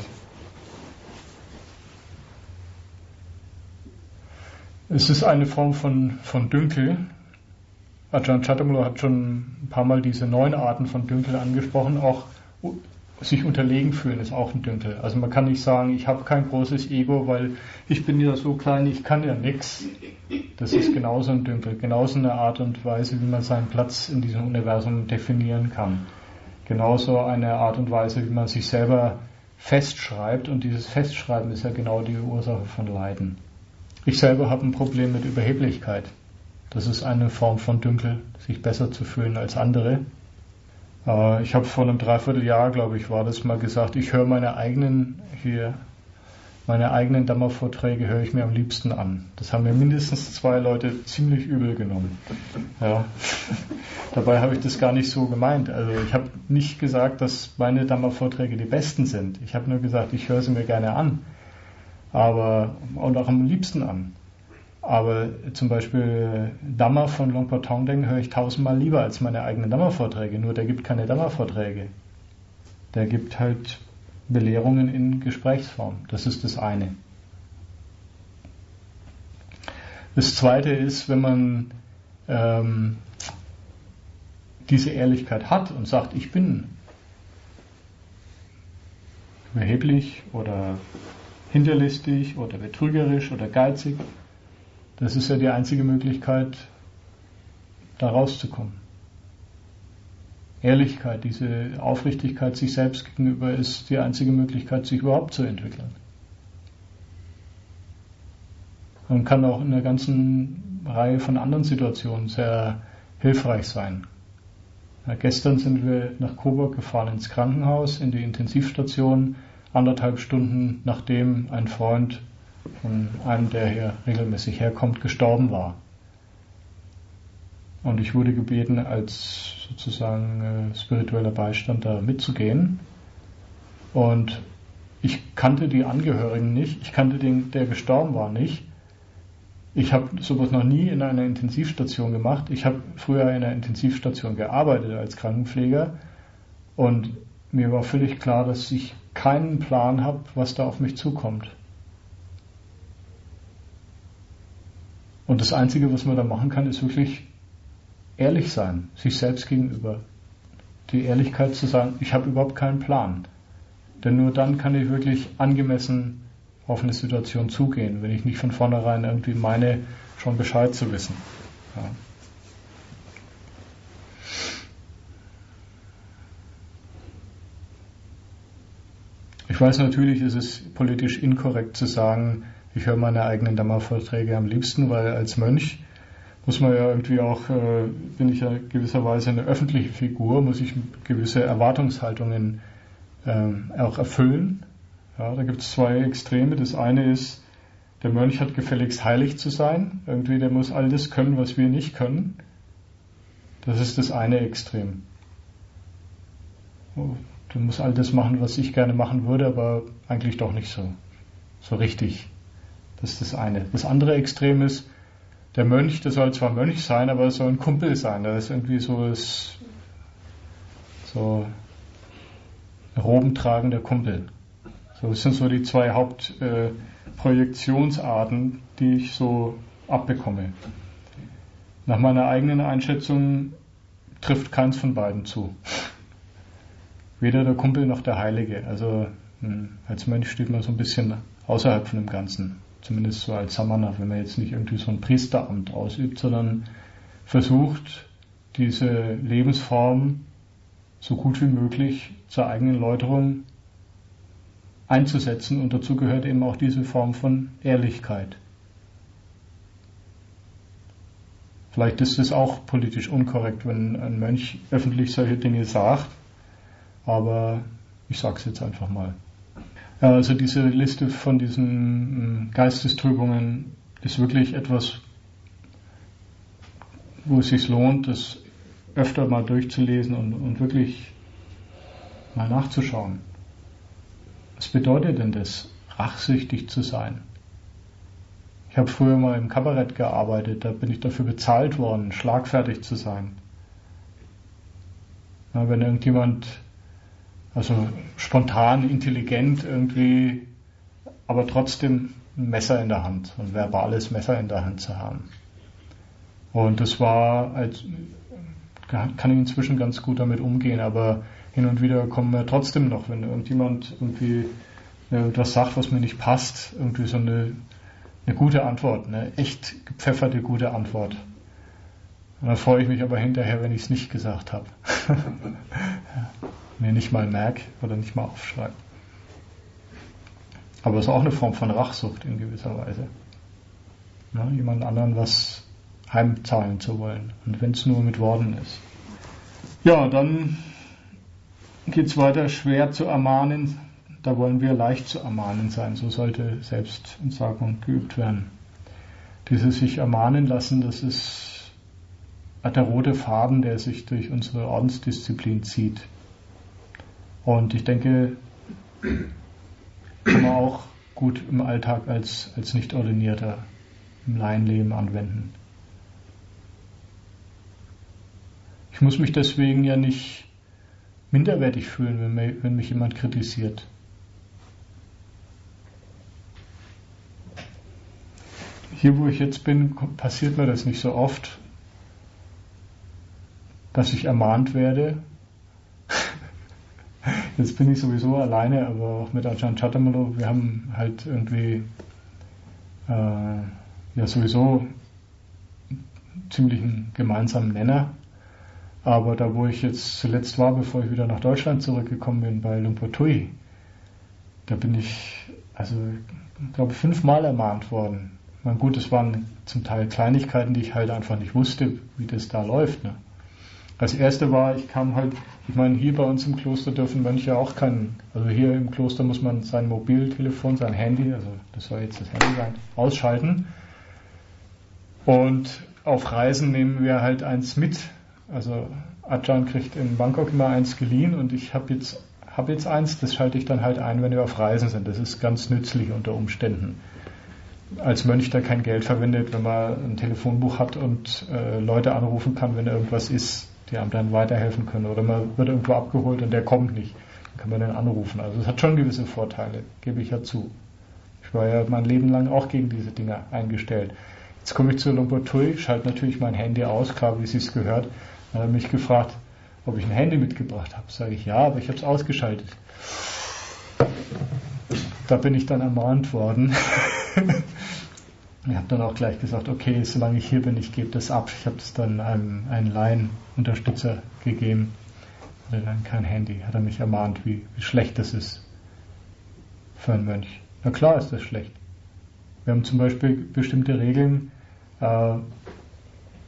Es ist eine Form von, von Dünkel. Ajahn Chadamalo hat schon ein paar Mal diese neun Arten von Dünkel angesprochen. Auch sich unterlegen fühlen ist auch ein Dünkel. Also man kann nicht sagen, ich habe kein großes Ego, weil ich bin ja so klein, ich kann ja nichts. Das ist genauso ein Dünkel. Genauso eine Art und Weise, wie man seinen Platz in diesem Universum definieren kann. Genauso eine Art und Weise, wie man sich selber festschreibt. Und dieses Festschreiben ist ja genau die Ursache von Leiden. Ich selber habe ein Problem mit Überheblichkeit. Das ist eine Form von Dünkel, sich besser zu fühlen als andere. Äh, ich habe vor einem Dreivierteljahr, glaube ich, war das mal gesagt, ich höre meine eigenen hier, meine eigenen Dhamma-Vorträge höre ich mir am liebsten an. Das haben mir mindestens zwei Leute ziemlich übel genommen. Ja. Dabei habe ich das gar nicht so gemeint. Also ich habe nicht gesagt, dass meine Dhamma-Vorträge die besten sind. Ich habe nur gesagt, ich höre sie mir gerne an. Aber, und auch am liebsten an. Aber zum Beispiel Dhamma von Longpa Tongdeng höre ich tausendmal lieber als meine eigenen Dhamma-Vorträge. Nur der gibt keine Dhamma-Vorträge. Der gibt halt Belehrungen in Gesprächsform. Das ist das eine. Das zweite ist, wenn man ähm, diese Ehrlichkeit hat und sagt, ich bin überheblich oder hinterlistig oder betrügerisch oder geizig. Das ist ja die einzige Möglichkeit, da rauszukommen. Ehrlichkeit, diese Aufrichtigkeit sich selbst gegenüber ist die einzige Möglichkeit, sich überhaupt zu entwickeln. Und kann auch in einer ganzen Reihe von anderen Situationen sehr hilfreich sein. Ja, gestern sind wir nach Coburg gefahren ins Krankenhaus, in die Intensivstation, anderthalb Stunden nachdem ein Freund von einem, der hier regelmäßig herkommt, gestorben war. Und ich wurde gebeten, als sozusagen äh, spiritueller Beistand da mitzugehen. Und ich kannte die Angehörigen nicht, ich kannte den, der gestorben war, nicht. Ich habe sowas noch nie in einer Intensivstation gemacht. Ich habe früher in einer Intensivstation gearbeitet als Krankenpfleger und mir war völlig klar, dass ich keinen Plan habe, was da auf mich zukommt. Und das Einzige, was man da machen kann, ist wirklich ehrlich sein, sich selbst gegenüber. Die Ehrlichkeit zu sagen, ich habe überhaupt keinen Plan. Denn nur dann kann ich wirklich angemessen auf eine Situation zugehen, wenn ich nicht von vornherein irgendwie meine, schon Bescheid zu wissen. Ja. Ich weiß natürlich, ist es politisch inkorrekt zu sagen, ich höre meine eigenen Dhamma-Vorträge am liebsten, weil als Mönch muss man ja irgendwie auch, äh, bin ich ja gewisserweise eine öffentliche Figur, muss ich gewisse Erwartungshaltungen äh, auch erfüllen. Ja, da gibt es zwei Extreme. Das eine ist, der Mönch hat gefälligst heilig zu sein. Irgendwie, der muss all das können, was wir nicht können. Das ist das eine Extrem. Du musst all das machen, was ich gerne machen würde, aber eigentlich doch nicht so, so richtig. Das ist das eine. Das andere Extrem ist, der Mönch, der soll zwar Mönch sein, aber er soll ein Kumpel sein. Das ist irgendwie so, das, so ein robentragender Kumpel. So, das sind so die zwei Hauptprojektionsarten, äh, die ich so abbekomme. Nach meiner eigenen Einschätzung trifft keins von beiden zu. Weder der Kumpel noch der Heilige. Also mh, als Mönch steht man so ein bisschen außerhalb von dem Ganzen. Zumindest so als Samana, wenn man jetzt nicht irgendwie so ein Priesteramt ausübt, sondern versucht, diese Lebensform so gut wie möglich zur eigenen Läuterung einzusetzen. Und dazu gehört eben auch diese Form von Ehrlichkeit. Vielleicht ist es auch politisch unkorrekt, wenn ein Mönch öffentlich solche Dinge sagt, aber ich sage es jetzt einfach mal. Ja, also diese Liste von diesen Geistestrübungen ist wirklich etwas, wo es sich lohnt, das öfter mal durchzulesen und, und wirklich mal nachzuschauen. Was bedeutet denn das, rachsüchtig zu sein? Ich habe früher mal im Kabarett gearbeitet, da bin ich dafür bezahlt worden, schlagfertig zu sein. Ja, wenn irgendjemand, also spontan, intelligent irgendwie, aber trotzdem ein Messer in der Hand, ein verbales Messer in der Hand zu haben. Und das war, als, kann ich inzwischen ganz gut damit umgehen, aber hin und wieder kommen wir trotzdem noch, wenn irgendjemand irgendwie etwas sagt, was mir nicht passt, irgendwie so eine Eine gute Antwort, eine echt gepfefferte gute Antwort. Und dann freue ich mich aber hinterher, wenn ich es nicht gesagt habe. Mir nicht mal merke oder nicht mal aufschreibe. Aber es ist auch eine Form von Rachsucht in gewisser Weise. Ja, jemand anderen was heimzahlen zu wollen. Und wenn es nur mit Worten ist. Ja, dann geht es weiter, schwer zu ermahnen. Da wollen wir leicht zu ermahnen sein. So sollte Selbstentsagung geübt werden. Dieses sich ermahnen lassen, das ist der rote Faden, der sich durch unsere Ordensdisziplin zieht. Und ich denke, kann man auch gut im Alltag als, als Nicht-Ordinierter im Laienleben anwenden. Ich muss mich deswegen ja nicht minderwertig fühlen, wenn mich, wenn mich jemand kritisiert. Hier, wo ich jetzt bin, passiert mir das nicht so oft, dass ich ermahnt werde. Jetzt bin ich sowieso alleine, aber auch mit Ajahn Chatamalo, wir haben halt irgendwie äh, ja sowieso ziemlich einen gemeinsamen Nenner. Aber da, wo ich jetzt zuletzt war, bevor ich wieder nach Deutschland zurückgekommen bin, bei Luang Por Thui, da bin ich, also, ich glaube, fünfmal ermahnt worden. Ich meine, gut, es waren zum Teil Kleinigkeiten, die ich halt einfach nicht wusste, wie das da läuft. Ne? Das erste war, ich kam halt, ich meine, hier bei uns im Kloster dürfen Mönche auch keinen, also hier im Kloster muss man sein Mobiltelefon, sein Handy, also das soll jetzt das Handy sein, ausschalten. Und auf Reisen nehmen wir halt eins mit. Also Ajahn kriegt in Bangkok immer eins geliehen und ich habe jetzt, hab jetzt eins, das schalte ich dann halt ein, wenn wir auf Reisen sind. Das ist ganz nützlich unter Umständen. Als Mönch, der kein Geld verwendet, wenn man ein Telefonbuch hat und äh, Leute anrufen kann, wenn irgendwas ist, die einem dann weiterhelfen können. Oder man wird irgendwo abgeholt und der kommt nicht. Dann kann man den anrufen. Also es hat schon gewisse Vorteile, gebe ich ja zu. Ich war ja mein Leben lang auch gegen diese Dinge eingestellt. Jetzt komme ich zu Luang Por Thui, schalte natürlich mein Handy aus, klar, wie es sich gehört. Dann hat er mich gefragt, ob ich ein Handy mitgebracht habe. Sage ich, ja, aber ich habe es ausgeschaltet. Da bin ich dann ermahnt worden. Ich habe dann auch gleich gesagt, okay, solange ich hier bin, ich gebe das ab. Ich habe das dann einem, einem Laienunterstützer gegeben. Hatte dann kein Handy. Hat er mich ermahnt, wie, wie schlecht das ist für einen Mönch. Na klar ist das schlecht. Wir haben zum Beispiel bestimmte Regeln. Äh,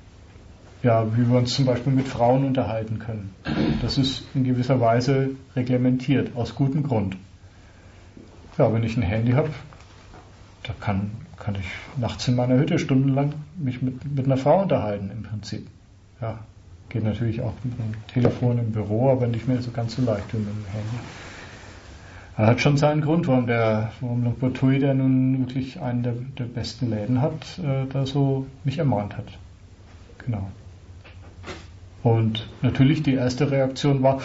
ja, wie wir uns zum Beispiel mit Frauen unterhalten können. Das ist in gewisser Weise reglementiert, aus gutem Grund. Ja, wenn ich ein Handy habe, da kann, kann ich nachts in meiner Hütte stundenlang mich mit, mit einer Frau unterhalten, im Prinzip. Ja, geht natürlich auch mit dem Telefon im Büro, aber nicht mehr so ganz so leicht wie mit dem Handy. Er hat schon seinen Grund, warum der, warum Luang Por Thui, der nun wirklich einen der, der besten Läden hat, äh, da so mich ermahnt hat. Genau. Und natürlich die erste Reaktion war,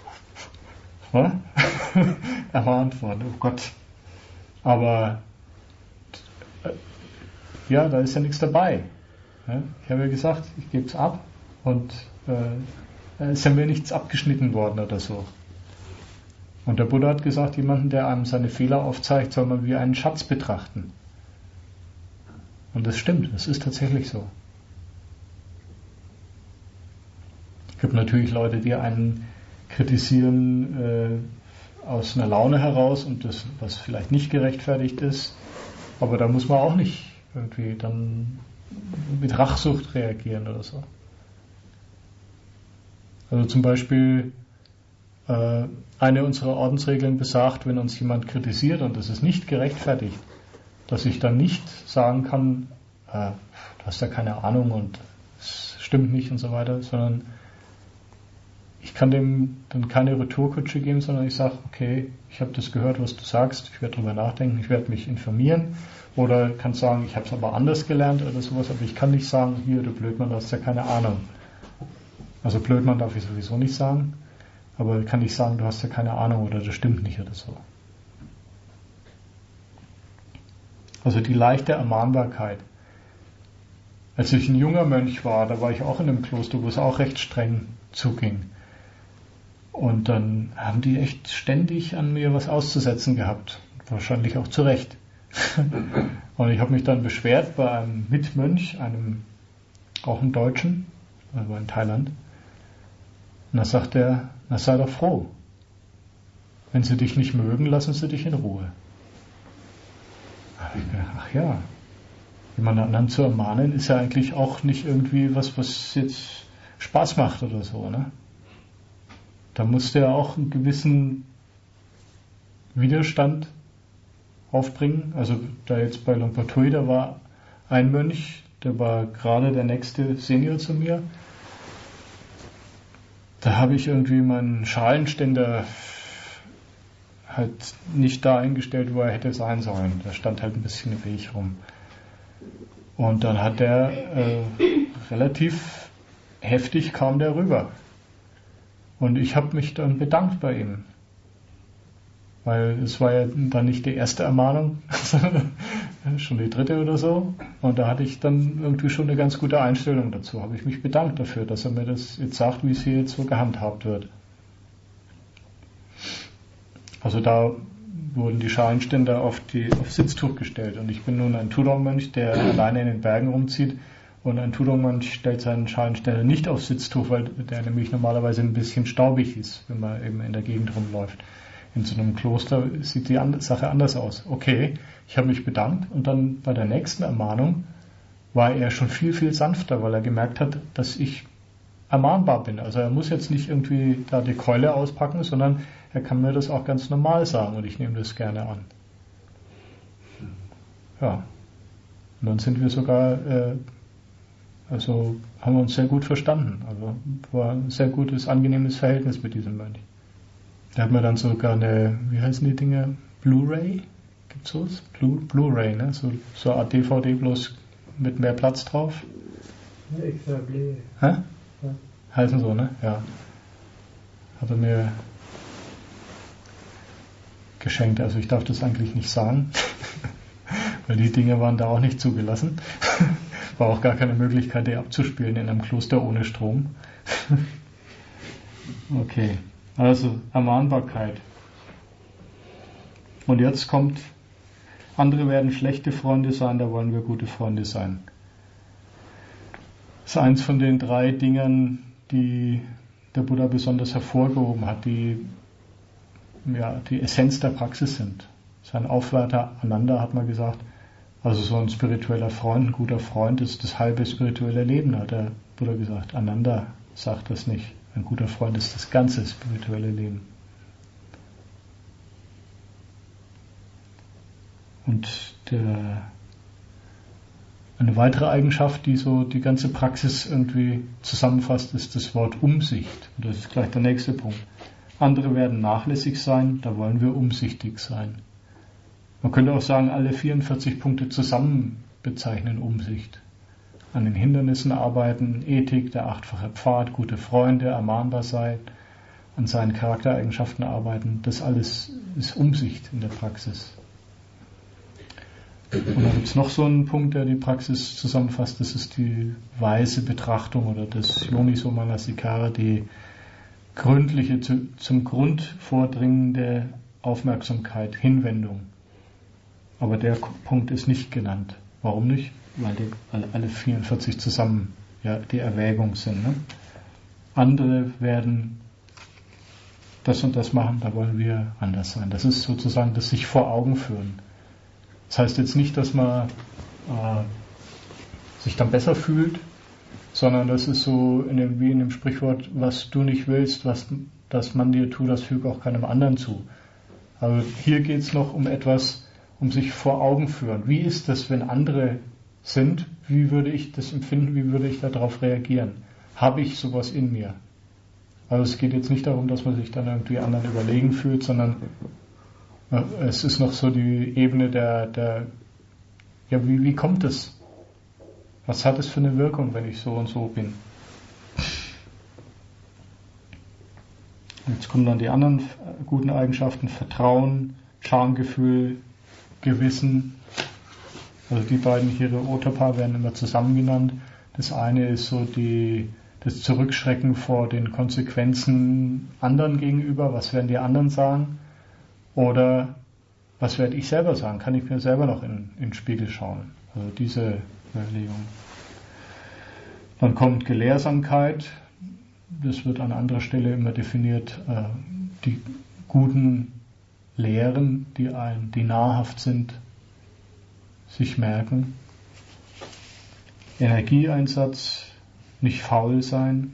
ermahnt worden, oh Gott. Aber äh, ja, da ist ja nichts dabei. Ja, ich habe ja gesagt, ich gebe es ab und äh, da ist ja mir nichts abgeschnitten worden oder so. Und der Buddha hat gesagt, jemanden, der einem seine Fehler aufzeigt, soll man wie einen Schatz betrachten. Und das stimmt, das ist tatsächlich so. Es gibt natürlich Leute, die einen kritisieren äh, aus einer Laune heraus und das, was vielleicht nicht gerechtfertigt ist. Aber da muss man auch nicht irgendwie dann mit Rachsucht reagieren oder so. Also zum Beispiel äh, eine unserer Ordensregeln besagt, wenn uns jemand kritisiert und das ist nicht gerechtfertigt, dass ich dann nicht sagen kann, äh, du hast ja keine Ahnung und es stimmt nicht und so weiter, sondern ich kann dem dann keine Retourkutsche geben, sondern ich sage, okay, ich habe das gehört, was du sagst, ich werde darüber nachdenken, ich werde mich informieren oder kann sagen, ich habe es aber anders gelernt oder sowas, aber ich kann nicht sagen, hier, du Blödmann, du hast ja keine Ahnung. Also Blödmann darf ich sowieso nicht sagen, aber kann ich sagen, du hast ja keine Ahnung oder das stimmt nicht oder so. Also die leichte Ermahnbarkeit. Als ich ein junger Mönch war, da war ich auch in einem Kloster, wo es auch recht streng zuging. Und dann haben die echt ständig an mir was auszusetzen gehabt. Wahrscheinlich auch zu Recht. Und ich habe mich dann beschwert bei einem Mitmönch, einem auch einem Deutschen, also in Thailand. Und da sagt er, na sei doch froh. Wenn sie dich nicht mögen, lassen sie dich in Ruhe. Da habe ich gedacht, ach ja, jemand anderen zu ermahnen, ist ja eigentlich auch nicht irgendwie was, was jetzt Spaß macht oder so, ne? Da musste er auch einen gewissen Widerstand aufbringen. Also da jetzt bei Luang Por Thui, da war ein Mönch, der war gerade der nächste Senior zu mir. Da habe ich irgendwie meinen Schalenständer halt nicht da eingestellt, wo er hätte sein sollen. Da stand halt ein bisschen im Weg rum. Und dann hat der äh, relativ heftig kam der rüber. Und ich habe mich dann bedankt bei ihm. Weil es war ja dann nicht die erste Ermahnung, sondern schon die dritte oder so. Und da hatte ich dann irgendwie schon eine ganz gute Einstellung dazu. Habe ich mich bedankt dafür, dass er mir das jetzt sagt, wie es hier jetzt so gehandhabt wird. Also da wurden die Schalenständer auf, die, auf Sitztuch gestellt. Und ich bin nun ein Tudong-Mönch, der alleine in den Bergen rumzieht. Und ein Tudong-Mönch stellt seinen Schalenständer nicht auf Sitztuch, weil der nämlich normalerweise ein bisschen staubig ist, wenn man eben in der Gegend rumläuft. In so einem Kloster sieht die Sache anders aus. Okay, ich habe mich bedankt und dann bei der nächsten Ermahnung war er schon viel, viel sanfter, weil er gemerkt hat, dass ich ermahnbar bin. Also er muss jetzt nicht irgendwie da die Keule auspacken, sondern er kann mir das auch ganz normal sagen und ich nehme das gerne an. Ja, und dann sind wir sogar, äh, also haben wir uns sehr gut verstanden. Also war ein sehr gutes, angenehmes Verhältnis mit diesem Mönch. Da hat man dann sogar eine, wie heißen die Dinge? Blu-ray? Gibt's sowas? Blu- Blu-ray, ne? So, so eine Art D V D bloß mit mehr Platz drauf. Extra Blu-ray. Hä? Ja. Heißen so, ne? Ja. Hat er mir geschenkt. Also ich darf das eigentlich nicht sagen, weil die Dinge waren da auch nicht zugelassen. War auch gar keine Möglichkeit, die abzuspielen in einem Kloster ohne Strom. Okay. Also Ermahnbarkeit. Und jetzt kommt, andere werden schlechte Freunde sein, da wollen wir gute Freunde sein. Das ist eins von den drei Dingen, die der Buddha besonders hervorgehoben hat, die ja, die Essenz der Praxis sind. Sein Aufwärter Ananda hat mal gesagt, also so ein spiritueller Freund, ein guter Freund ist das halbe spirituelle Leben, hat er Buddha gesagt, Ananda sagt das nicht. Ein guter Freund ist das ganze spirituelle Leben. Und der, eine weitere Eigenschaft, die so die ganze Praxis irgendwie zusammenfasst, ist das Wort Umsicht. Und das ist gleich der nächste Punkt. Andere werden nachlässig sein, da wollen wir umsichtig sein. Man könnte auch sagen, alle vierundvierzig Punkte zusammen bezeichnen Umsicht. An den Hindernissen arbeiten, Ethik, der achtfache Pfad, gute Freunde, ermahnbar sein, an seinen Charaktereigenschaften arbeiten, das alles ist Umsicht in der Praxis. Und dann gibt es noch so einen Punkt, der die Praxis zusammenfasst, das ist die weise Betrachtung oder das Yoniso Manasikara, die gründliche, zu, zum Grund vordringende Aufmerksamkeit, Hinwendung. Aber der Punkt ist nicht genannt. Warum nicht? Weil die, alle, alle vierundvierzig zusammen ja, die Erwägung sind. Ne? Andere werden das und das machen, da wollen wir anders sein. Das ist sozusagen das sich vor Augen führen. Das heißt jetzt nicht, dass man äh, sich dann besser fühlt, sondern das ist so in dem, wie in dem Sprichwort, was du nicht willst, was das man dir tut, das füge auch keinem anderen zu. Also hier geht es noch um etwas, um sich vor Augen führen. Wie ist das, wenn andere sind? Wie würde ich das empfinden? Wie würde ich darauf reagieren? Habe ich sowas in mir? Also es geht jetzt nicht darum, dass man sich dann irgendwie anderen überlegen fühlt, sondern es ist noch so die Ebene der, der ja, wie, wie kommt es? Was hat es für eine Wirkung, wenn ich so und so bin? Jetzt kommen dann die anderen guten Eigenschaften, Vertrauen, Schamgefühl, Gewissen. Also die beiden Hiri-Ottappa werden immer zusammen genannt. Das eine ist so die, das Zurückschrecken vor den Konsequenzen anderen gegenüber. Was werden die anderen sagen? Oder was werde ich selber sagen? Kann ich mir selber noch in, in den Spiegel schauen? Also diese Überlegung. Dann kommt Gelehrsamkeit. Das wird an anderer Stelle immer definiert. Äh, die guten Lehren, die, ein, die nahrhaft sind, sich merken. Energieeinsatz, nicht faul sein.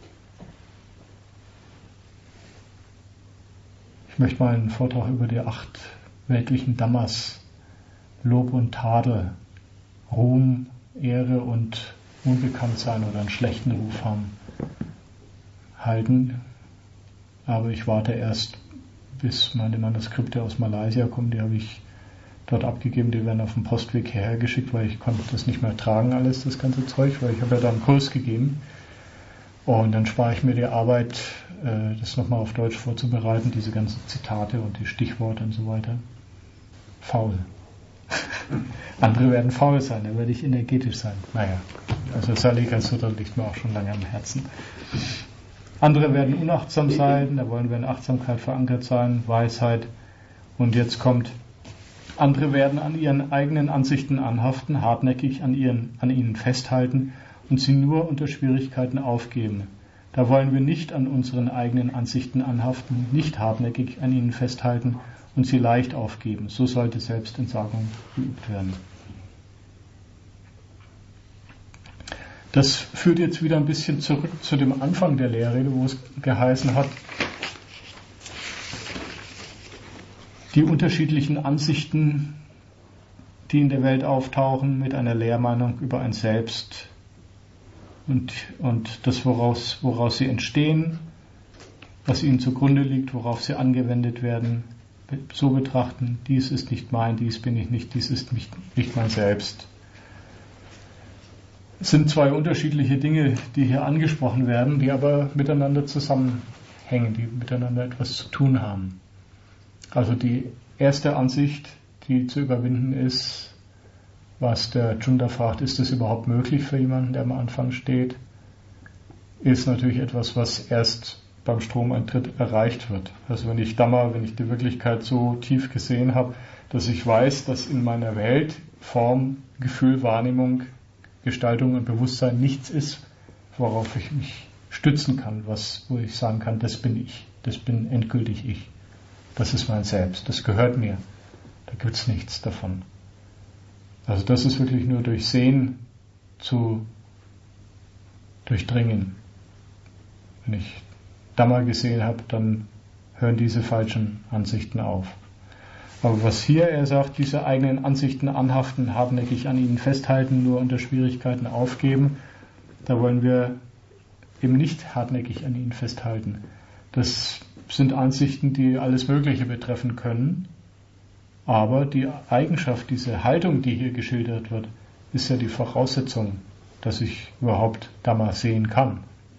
Ich möchte mal einen Vortrag über die acht weltlichen Dhammas, Lob und Tadel, Ruhm, Ehre und Unbekanntsein oder einen schlechten Ruf haben, halten. Aber ich warte erst, bis meine Manuskripte aus Malaysia kommen, die habe ich dort abgegeben, die werden auf dem Postweg hierher geschickt, weil ich konnte das nicht mehr tragen, alles, das ganze Zeug, weil ich habe ja da einen Kurs gegeben. Und dann spare ich mir die Arbeit, das nochmal auf Deutsch vorzubereiten, diese ganzen Zitate und die Stichworte und so weiter. Faul. Andere werden faul sein, da werde ich energetisch sein. Naja, also Salika Sutta liegt mir auch schon lange am Herzen. Andere werden unachtsam sein, da wollen wir in Achtsamkeit verankert sein, Weisheit. Und jetzt kommt, andere werden an ihren eigenen Ansichten anhaften, hartnäckig an, ihren, an ihnen festhalten und sie nur unter Schwierigkeiten aufgeben. Da wollen wir nicht an unseren eigenen Ansichten anhaften, nicht hartnäckig an ihnen festhalten und sie leicht aufgeben. So sollte Selbstentsagung geübt werden. Das führt jetzt wieder ein bisschen zurück zu dem Anfang der Lehrrede, wo es geheißen hat, die unterschiedlichen Ansichten, die in der Welt auftauchen, mit einer Lehrmeinung über ein Selbst und, und das, woraus, woraus sie entstehen, was ihnen zugrunde liegt, worauf sie angewendet werden, so betrachten, dies ist nicht mein, dies bin ich nicht, dies ist nicht, nicht mein Selbst. Es sind zwei unterschiedliche Dinge, die hier angesprochen werden, die aber miteinander zusammenhängen, die miteinander etwas zu tun haben. Also die erste Ansicht, die zu überwinden ist, was der Junda fragt, ist es überhaupt möglich für jemanden, der am Anfang steht, ist natürlich etwas, was erst beim Stromeintritt erreicht wird. Also wenn ich Dhamma, wenn ich die Wirklichkeit so tief gesehen habe, dass ich weiß, dass in meiner Welt Form, Gefühl, Wahrnehmung, Gestaltung und Bewusstsein nichts ist, worauf ich mich stützen kann, was, wo ich sagen kann, das bin ich, das bin endgültig ich. Das ist mein Selbst, das gehört mir. Da gibt es nichts davon. Also das ist wirklich nur durch Sehen zu durchdringen. Wenn ich Dhamma gesehen habe, dann hören diese falschen Ansichten auf. Aber was hier er sagt, diese eigenen Ansichten anhaften, hartnäckig an ihnen festhalten, nur unter Schwierigkeiten aufgeben, da wollen wir eben nicht hartnäckig an ihnen festhalten. Das sind Ansichten, die alles Mögliche betreffen können, aber die Eigenschaft, diese Haltung, die hier geschildert wird, ist ja die Voraussetzung, dass ich überhaupt Dhamma sehen kann.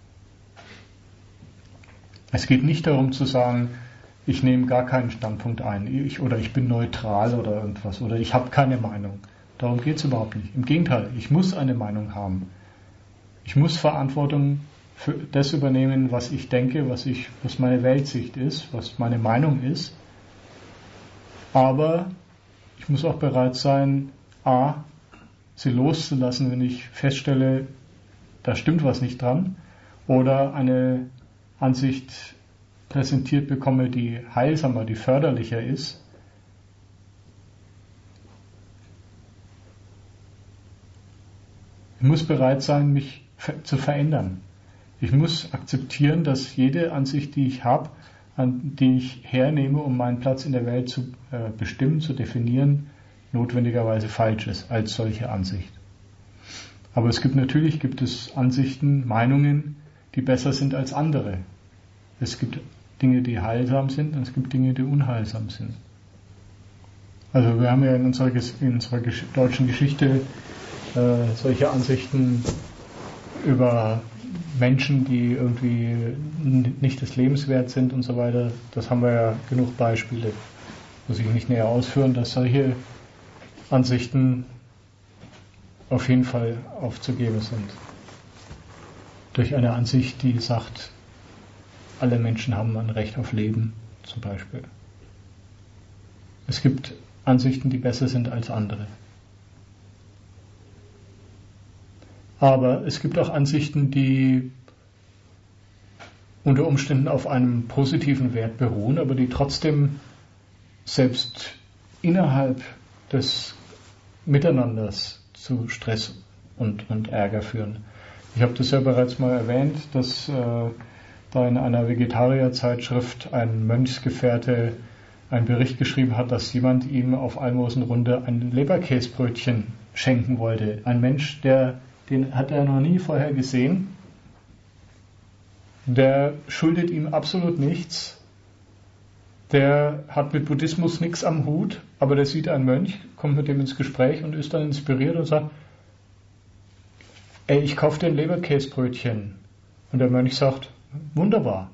Es geht nicht darum zu sagen, ich nehme gar keinen Standpunkt ein, ich, oder ich bin neutral oder irgendwas, oder ich habe keine Meinung. Darum geht es überhaupt nicht. Im Gegenteil, ich muss eine Meinung haben. Ich muss Verantwortung für das übernehmen, was ich denke, was, ich, was meine Weltsicht ist, was meine Meinung ist. Aber ich muss auch bereit sein, a, sie loszulassen, wenn ich feststelle, da stimmt was nicht dran, oder eine Ansicht präsentiert bekomme, die heilsamer, die förderlicher ist. Ich muss bereit sein, mich zu verändern. Ich muss akzeptieren, dass jede Ansicht, die ich habe, an die ich hernehme, um meinen Platz in der Welt zu äh, bestimmen, zu definieren, notwendigerweise falsch ist als solche Ansicht. Aber es gibt natürlich gibt es Ansichten, Meinungen, die besser sind als andere. Es gibt Dinge, die heilsam sind, und es gibt Dinge, die unheilsam sind. Also wir haben ja in unserer, in unserer deutschen Geschichte äh, solche Ansichten über Menschen, die irgendwie nicht des Lebens wert sind und so weiter. Das haben wir ja genug Beispiele. Muss ich nicht näher ausführen, dass solche Ansichten auf jeden Fall aufzugeben sind. Durch eine Ansicht, die sagt, alle Menschen haben ein Recht auf Leben, zum Beispiel. Es gibt Ansichten, die besser sind als andere. Aber es gibt auch Ansichten, die unter Umständen auf einem positiven Wert beruhen, aber die trotzdem selbst innerhalb des Miteinanders zu Stress und, und Ärger führen. Ich habe das ja bereits mal erwähnt, dass äh, da in einer Vegetarierzeitschrift ein Mönchsgefährte einen Bericht geschrieben hat, dass jemand ihm auf Almosenrunde ein Leberkäsbrötchen schenken wollte. Ein Mensch, der, den hat er noch nie vorher gesehen, der schuldet ihm absolut nichts, der hat mit Buddhismus nichts am Hut, aber der sieht einen Mönch, kommt mit dem ins Gespräch und ist dann inspiriert und sagt, ey, ich kaufe dir ein Leberkäsbrötchen. Und der Mönch sagt, wunderbar.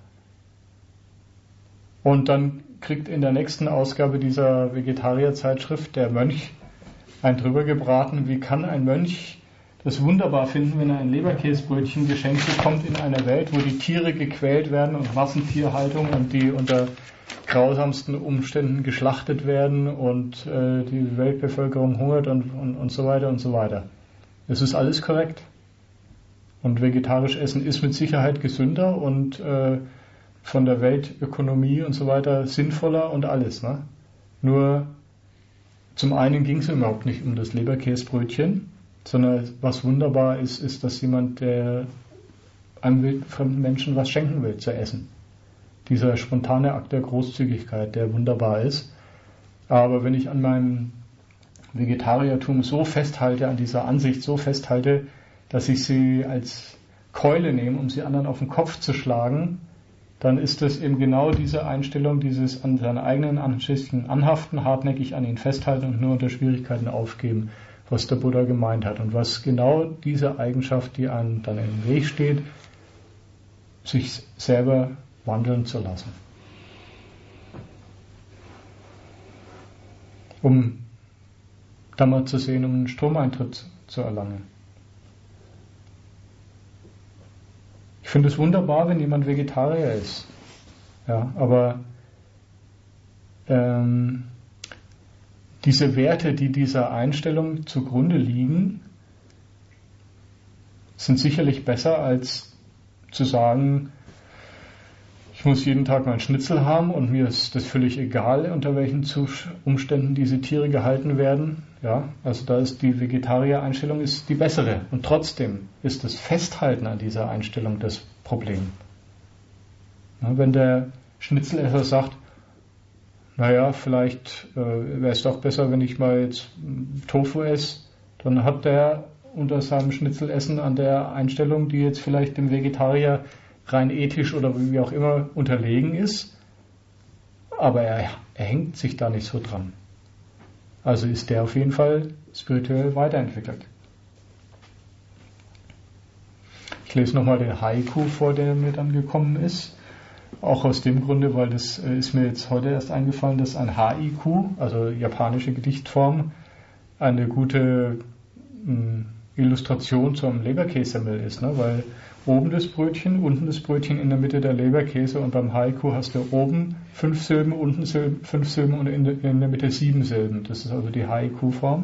Und dann kriegt in der nächsten Ausgabe dieser Vegetarierzeitschrift der Mönch ein drüber gebraten, wie kann ein Mönch das wunderbar finden, wenn er ein Leberkäsbrötchen geschenkt bekommt in einer Welt, wo die Tiere gequält werden und Massentierhaltung und die unter grausamsten Umständen geschlachtet werden und äh, die Weltbevölkerung hungert und, und, und so weiter und so weiter. Es ist alles korrekt. Und vegetarisch essen ist mit Sicherheit gesünder und äh, von der Weltökonomie und so weiter sinnvoller und alles. Ne? Nur zum einen ging es überhaupt nicht um das Leberkäsbrötchen, sondern was wunderbar ist, ist, dass jemand, der einem wildfremden Menschen was schenken will zu essen. Dieser spontane Akt der Großzügigkeit, der wunderbar ist. Aber wenn ich an meinem Vegetariertum so festhalte, an dieser Ansicht so festhalte, dass ich sie als Keule nehme, um sie anderen auf den Kopf zu schlagen, dann ist das eben genau diese Einstellung, dieses an seine eigenen Ansichten anhaften, hartnäckig an ihnen festhalten und nur unter Schwierigkeiten aufgeben, was der Buddha gemeint hat. Und was genau diese Eigenschaft, die einem dann im Weg steht, sich selber wandeln zu lassen. Um Dhamma zu sehen, um einen Stromeintritt zu erlangen. Ich finde es wunderbar, wenn jemand Vegetarier ist. Ja, aber ähm, diese Werte, die dieser Einstellung zugrunde liegen, sind sicherlich besser als zu sagen, ich ich muss jeden Tag meinen Schnitzel haben und mir ist das völlig egal, unter welchen Umständen diese Tiere gehalten werden. Ja, also da ist die Vegetarier-Einstellung ist die bessere. Und trotzdem ist das Festhalten an dieser Einstellung das Problem. Ja, wenn der Schnitzelesser sagt, naja, vielleicht äh, wäre es doch besser, wenn ich mal jetzt Tofu esse, dann hat der unter seinem Schnitzelessen an der Einstellung, die jetzt vielleicht dem Vegetarier rein ethisch oder wie auch immer unterlegen ist, aber er, er hängt sich da nicht so dran. Also ist der auf jeden Fall spirituell weiterentwickelt. Ich lese nochmal den Haiku vor, der mir dann gekommen ist. Auch aus dem Grunde, weil das ist mir jetzt heute erst eingefallen, dass ein Haiku, also japanische Gedichtform, eine gute mh, Illustration zum Leberkässemmel ist, ne? Weil oben das Brötchen, unten das Brötchen, in der Mitte der Leberkäse und beim Haiku hast du oben fünf Silben, unten Silben, fünf Silben und in der, in der Mitte sieben Silben. Das ist also die Haiku-Form.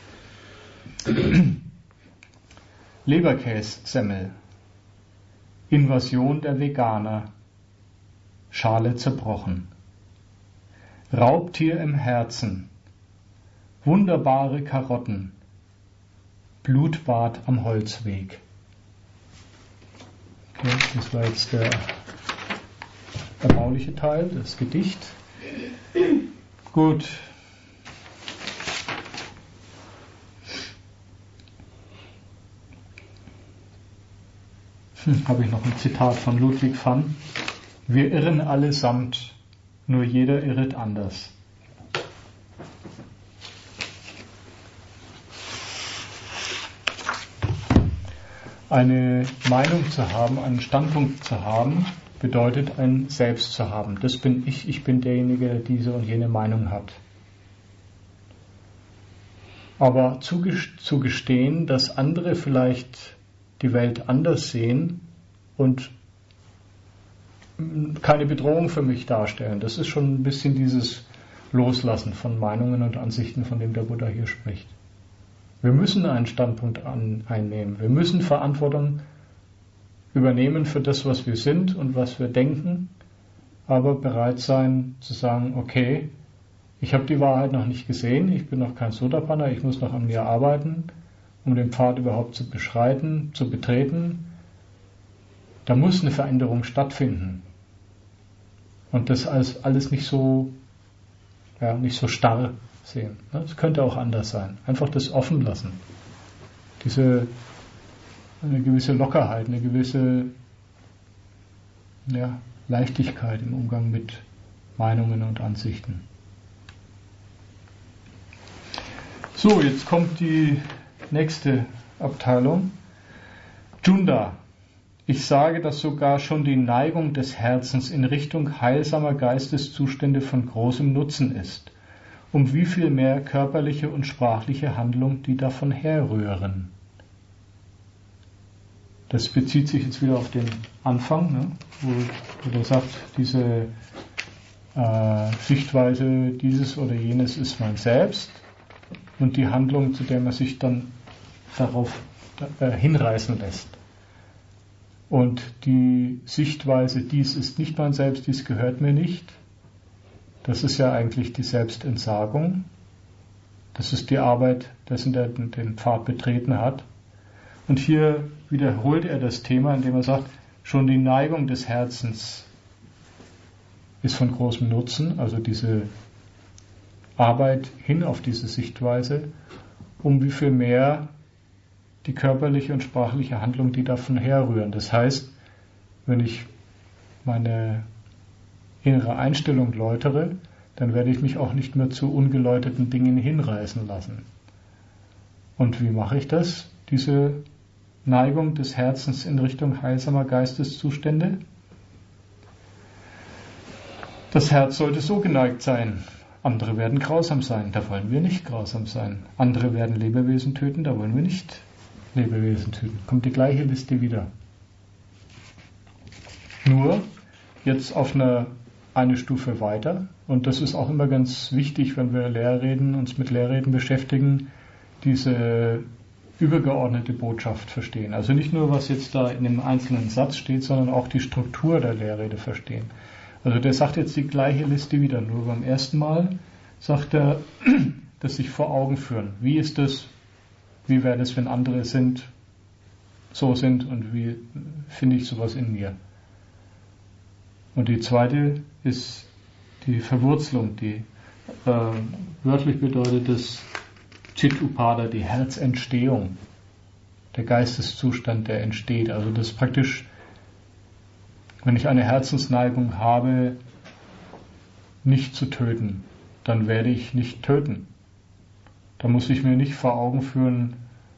Leberkässemmel. Invasion der Veganer. Schale zerbrochen. Raubtier im Herzen. Wunderbare Karotten. Blutbad am Holzweg. Okay, das war jetzt der erbauliche Teil, das Gedicht. Gut. Hm, habe ich noch ein Zitat von Ludwig van. Wir irren allesamt, nur jeder irret anders. Eine Meinung zu haben, einen Standpunkt zu haben, bedeutet ein Selbst zu haben. Das bin ich, ich bin derjenige, der diese und jene Meinung hat. Aber zu gestehen, dass andere vielleicht die Welt anders sehen und keine Bedrohung für mich darstellen, das ist schon ein bisschen dieses Loslassen von Meinungen und Ansichten, von dem der Buddha hier spricht. Wir müssen einen Standpunkt an, einnehmen. Wir müssen Verantwortung übernehmen für das, was wir sind und was wir denken, aber bereit sein zu sagen, okay, ich habe die Wahrheit noch nicht gesehen, ich bin noch kein Sotapanna, ich muss noch an mir arbeiten, um den Pfad überhaupt zu beschreiten, zu betreten. Da muss eine Veränderung stattfinden. Und das als alles nicht so, ja, nicht so starr sehen. Es könnte auch anders sein. Einfach das offen lassen. Diese, eine gewisse Lockerheit, eine gewisse ja, Leichtigkeit im Umgang mit Meinungen und Ansichten. So, jetzt kommt die nächste Abteilung. Junda. Ich sage, dass sogar schon die Neigung des Herzens in Richtung heilsamer Geisteszustände von großem Nutzen ist. Um wie viel mehr körperliche und sprachliche Handlung, die davon herrühren. Das bezieht sich jetzt wieder auf den Anfang, ne, wo, wo er sagt, diese äh, Sichtweise, dieses oder jenes ist mein Selbst und die Handlung, zu der man sich dann darauf äh, hinreißen lässt. Und die Sichtweise, dies ist nicht mein Selbst, dies gehört mir nicht, das ist ja eigentlich die Selbstentsagung. Das ist die Arbeit dessen, der den Pfad betreten hat. Und hier wiederholt er das Thema, indem er sagt, schon die Neigung des Herzens ist von großem Nutzen, also diese Arbeit hin auf diese Sichtweise, um wie viel mehr die körperliche und sprachliche Handlung, die davon herrühren. Das heißt, wenn ich meine innere Einstellung läutere, dann werde ich mich auch nicht mehr zu ungeläuterten Dingen hinreißen lassen. Und wie mache ich das? Diese Neigung des Herzens in Richtung heilsamer Geisteszustände? Das Herz sollte so geneigt sein. Andere werden grausam sein, da wollen wir nicht grausam sein. Andere werden Lebewesen töten, da wollen wir nicht Lebewesen töten. Kommt die gleiche Liste wieder. Nur jetzt auf einer eine Stufe weiter, und das ist auch immer ganz wichtig, wenn wir Lehrreden, uns mit Lehrreden beschäftigen, diese übergeordnete Botschaft verstehen. Also nicht nur, was jetzt da in dem einzelnen Satz steht, sondern auch die Struktur der Lehrrede verstehen. Also der sagt jetzt die gleiche Liste wieder, nur beim ersten Mal sagt er, das sich vor Augen führen. Wie ist das, wie wäre das, wenn andere sind, so sind und wie finde ich sowas in mir? Und die zweite ist die Verwurzelung, die äh, wörtlich bedeutet das Chit Upada, die Herzentstehung, der Geisteszustand, der entsteht. Also das ist praktisch, wenn ich eine Herzensneigung habe, nicht zu töten, dann werde ich nicht töten. Da muss ich mir nicht vor Augen führen,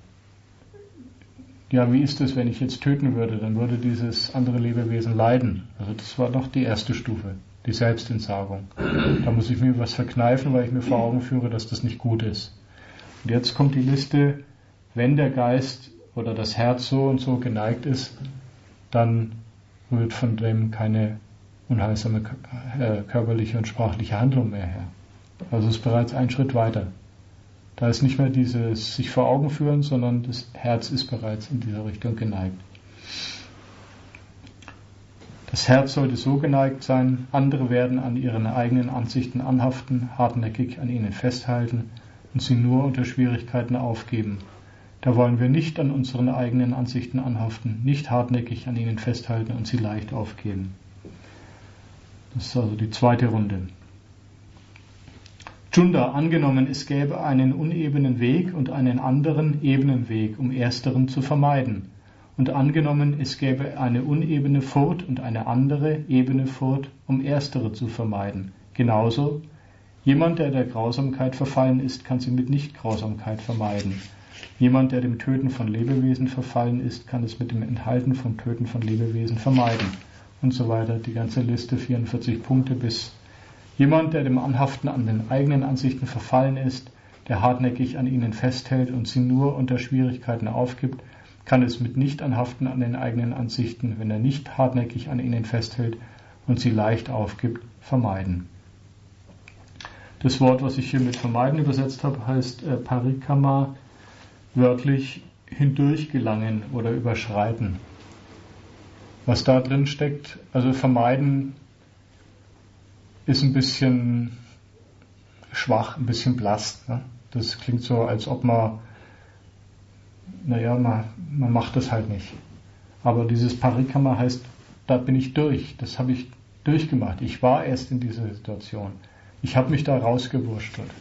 ja, wie ist es, wenn ich jetzt töten würde? Dann würde dieses andere Lebewesen leiden. Also das war noch die erste Stufe, die Selbstentsagung. Da muss ich mir was verkneifen, weil ich mir vor Augen führe, dass das nicht gut ist. Und jetzt kommt die Liste, wenn der Geist oder das Herz so und so geneigt ist, dann rührt von dem keine unheilsame körperliche und sprachliche Handlung mehr her. Also es ist bereits ein Schritt weiter. Da ist nicht mehr dieses sich vor Augen führen, sondern das Herz ist bereits in dieser Richtung geneigt. Das Herz sollte so geneigt sein, andere werden an ihren eigenen Ansichten anhaften, hartnäckig an ihnen festhalten und sie nur unter Schwierigkeiten aufgeben. Da wollen wir nicht an unseren eigenen Ansichten anhaften, nicht hartnäckig an ihnen festhalten und sie leicht aufgeben. Das ist also die zweite Runde. Chunda, angenommen, es gäbe einen unebenen Weg und einen anderen ebenen Weg, um ersteren zu vermeiden. Und angenommen, es gäbe eine unebene Furt und eine andere ebene Furt, um erstere zu vermeiden. Genauso, jemand, der der Grausamkeit verfallen ist, kann sie mit Nichtgrausamkeit vermeiden. Jemand, der dem Töten von Lebewesen verfallen ist, kann es mit dem Enthalten vom Töten von Lebewesen vermeiden. Und so weiter, die ganze Liste, vierundvierzig Punkte bis jemand, der dem Anhaften an den eigenen Ansichten verfallen ist, der hartnäckig an ihnen festhält und sie nur unter Schwierigkeiten aufgibt, kann es mit Nicht-Anhaften an den eigenen Ansichten, wenn er nicht hartnäckig an ihnen festhält und sie leicht aufgibt, vermeiden. Das Wort, was ich hier mit vermeiden übersetzt habe, heißt äh, Parikama, wörtlich hindurchgelangen oder überschreiten. Was da drin steckt, also vermeiden, ist ein bisschen schwach, ein bisschen blass. Ne? Das klingt so, als ob man, naja, man, man macht das halt nicht. Aber dieses Parikama heißt, da bin ich durch. Das habe ich durchgemacht. Ich war erst in dieser Situation. Ich habe mich da rausgewurschtelt.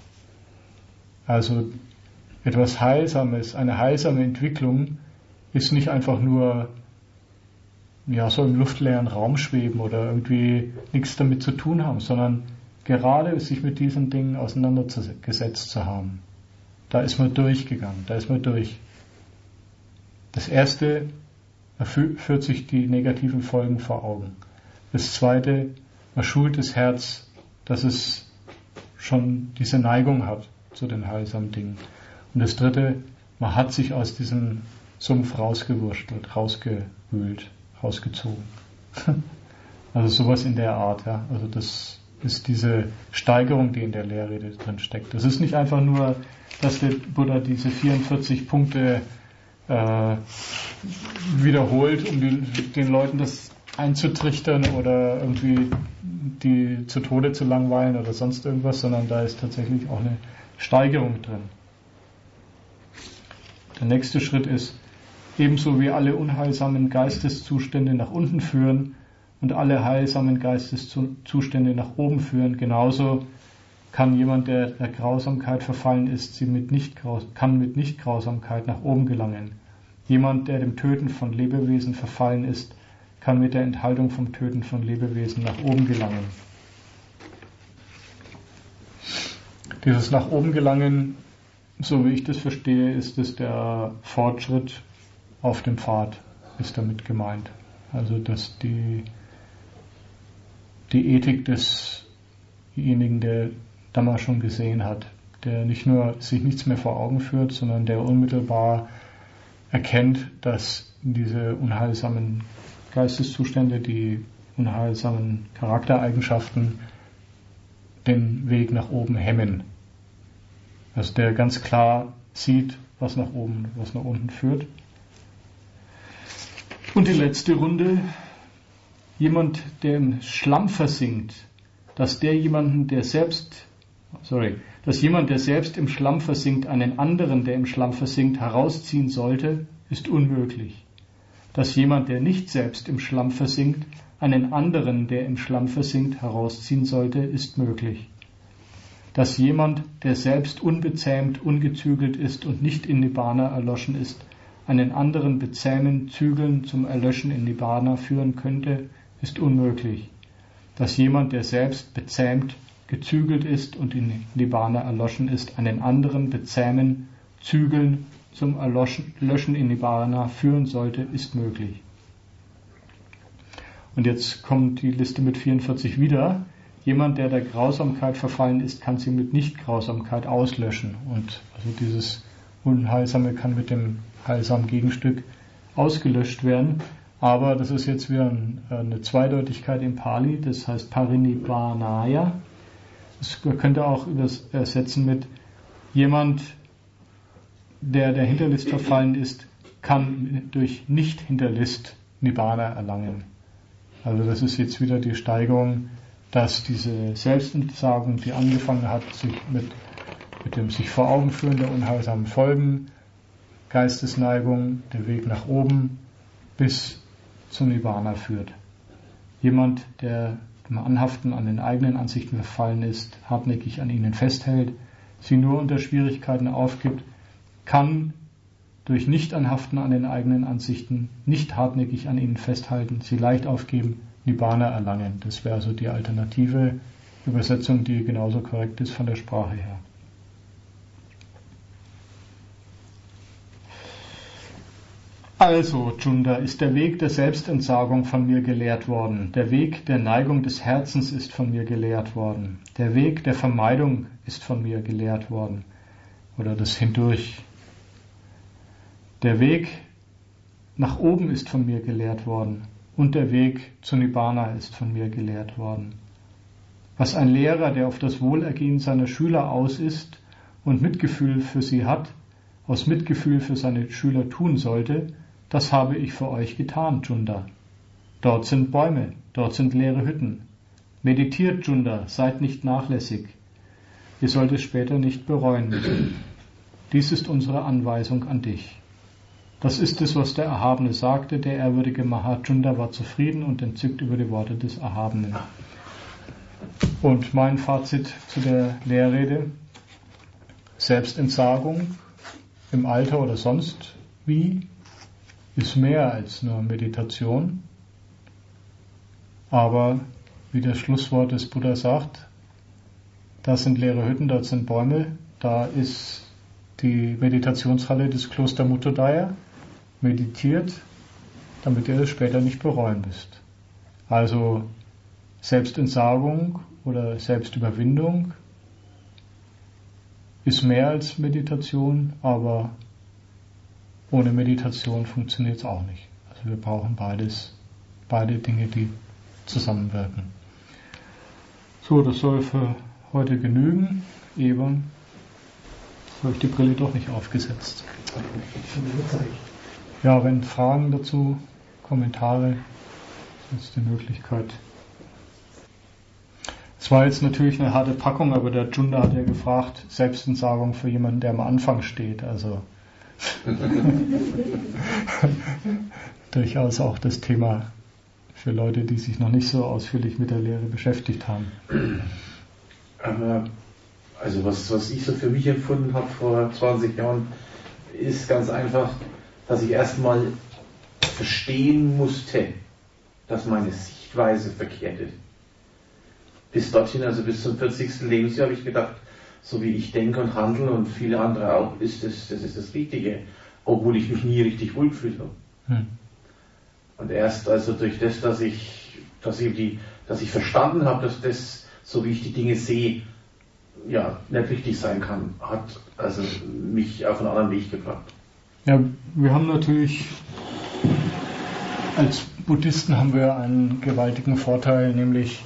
Also etwas Heilsames, eine heilsame Entwicklung ist nicht einfach nur ja, so im luftleeren Raum schweben oder irgendwie nichts damit zu tun haben, sondern gerade sich mit diesen Dingen auseinandergesetzt zu haben. Da ist man durchgegangen, da ist man durch. Das erste, man führt sich die negativen Folgen vor Augen. Das zweite, man schult das Herz, dass es schon diese Neigung hat zu den heilsamen Dingen. Und das dritte, man hat sich aus diesem Sumpf rausgewurschtelt, rausgewühlt, rausgezogen. Also sowas in der Art, ja. Also das ist diese Steigerung, die in der Lehrrede drin steckt. Das ist nicht einfach nur, dass der Buddha diese vierundvierzig Punkte äh, wiederholt, um die, den Leuten das einzutrichtern oder irgendwie die zu Tode zu langweilen oder sonst irgendwas, sondern da ist tatsächlich auch eine Steigerung drin. Der nächste Schritt ist, ebenso wie alle unheilsamen Geisteszustände nach unten führen und alle heilsamen Geisteszustände nach oben führen, genauso kann jemand, der der Grausamkeit verfallen ist, sie mit Nichtgraus- kann mit Nichtgrausamkeit nach oben gelangen. Jemand, der dem Töten von Lebewesen verfallen ist, kann mit der Enthaltung vom Töten von Lebewesen nach oben gelangen. Dieses nach oben gelangen, so wie ich das verstehe, ist es der Fortschritt auf dem Pfad, ist damit gemeint. Also dass die, die Ethik desjenigen, der Dhamma schon gesehen hat, der nicht nur sich nichts mehr vor Augen führt, sondern der unmittelbar erkennt, dass diese unheilsamen Geisteszustände, die unheilsamen Charaktereigenschaften den Weg nach oben hemmen. Also der ganz klar sieht, was nach oben, was nach unten führt. Und die letzte Runde, jemand, der im Schlamm versinkt, dass der jemanden, der selbst, sorry, dass jemand, der selbst im Schlamm versinkt, einen anderen, der im Schlamm versinkt, herausziehen sollte, ist unmöglich. Dass jemand, der nicht selbst im Schlamm versinkt, einen anderen, der im Schlamm versinkt, herausziehen sollte, ist möglich. Dass jemand, der selbst unbezähmt, ungezügelt ist und nicht in Nibbana erloschen ist, einen anderen bezähmen, zügeln, zum Erlöschen in Nibbana führen könnte, ist unmöglich. Dass jemand, der selbst bezähmt, gezügelt ist und in Nibbana erloschen ist, einen anderen bezähmen, zügeln, zum Erloschen, Löschen in Nibbana führen sollte, ist möglich. Und jetzt kommt die Liste mit vierundvierzig wieder. Jemand, der der Grausamkeit verfallen ist, kann sie mit Nicht-Grausamkeit auslöschen. Und also dieses Unheilsame kann mit dem heilsamen Gegenstück ausgelöscht werden. Aber das ist jetzt wieder eine Zweideutigkeit im Pali, das heißt Parinibbanaya. Das könnte auch übersetzen mit jemand, der der Hinterlist verfallen ist, kann durch Nicht-Hinterlist Nibbana erlangen. Also das ist jetzt wieder die Steigerung, dass diese Selbstentsagung, die angefangen hat, sich mit, mit dem sich vor Augen führen der unheilsamen Folgen, Geistesneigung, der Weg nach oben bis zum Nibbana führt. Jemand, der dem Anhaften an den eigenen Ansichten verfallen ist, hartnäckig an ihnen festhält, sie nur unter Schwierigkeiten aufgibt, kann durch Nicht-Anhaften an den eigenen Ansichten, nicht hartnäckig an ihnen festhalten, sie leicht aufgeben, Nibbana erlangen. Das wäre also die alternative Übersetzung, die genauso korrekt ist von der Sprache her. Also, Junda, ist der Weg der Selbstentsagung von mir gelehrt worden. Der Weg der Neigung des Herzens ist von mir gelehrt worden. Der Weg der Vermeidung ist von mir gelehrt worden. Oder das Hindurch. Der Weg nach oben ist von mir gelehrt worden. Und der Weg zu Nibbana ist von mir gelehrt worden. Was ein Lehrer, der auf das Wohlergehen seiner Schüler aus ist und Mitgefühl für sie hat, aus Mitgefühl für seine Schüler tun sollte, das habe ich für euch getan, Junda. Dort sind Bäume, dort sind leere Hütten. Meditiert, Junda, seid nicht nachlässig. Ihr sollt es später nicht bereuen müssen. Dies ist unsere Anweisung an dich. Das ist es, was der Erhabene sagte. Der ehrwürdige Mahajunda war zufrieden und entzückt über die Worte des Erhabenen. Und mein Fazit zu der Lehrrede: Selbstentsagung im Alter oder sonst wie ist mehr als nur Meditation. Aber wie das Schlusswort des Buddha sagt, da sind leere Hütten, dort sind Bäume, da ist die Meditationshalle des Kloster Muttodaya. Meditiert, damit ihr es später nicht bereuen müsst. Also Selbstentsagung oder Selbstüberwindung ist mehr als Meditation, aber ohne Meditation funktioniert es auch nicht. Also wir brauchen beides, beide Dinge, die zusammenwirken. So, das soll für heute genügen. Evan, habe ich die Brille doch nicht aufgesetzt. Ja, wenn Fragen dazu, Kommentare, ist die Möglichkeit. Es war jetzt natürlich eine harte Packung, aber der Junda hat ja gefragt, Selbstentsagung für jemanden, der am Anfang steht. Also durchaus auch das Thema für Leute, die sich noch nicht so ausführlich mit der Lehre beschäftigt haben. Aber also was, was ich so für mich empfunden habe vor zwanzig Jahren, ist ganz einfach, dass ich erstmal verstehen musste, dass meine Sichtweise verkehrt ist. Bis dorthin, also bis zum vierzigsten Lebensjahr, habe ich gedacht, so wie ich denke und handle und viele andere auch, ist das, das ist das Richtige, obwohl ich mich nie richtig wohlgefühlt habe. Hm. Und erst also durch das, dass ich, dass ich, die, dass ich verstanden habe, dass das, so wie ich die Dinge sehe, ja, nicht richtig sein kann, hat also mich auf einen anderen Weg gebracht. Ja, wir haben natürlich, als Buddhisten haben wir einen gewaltigen Vorteil, nämlich,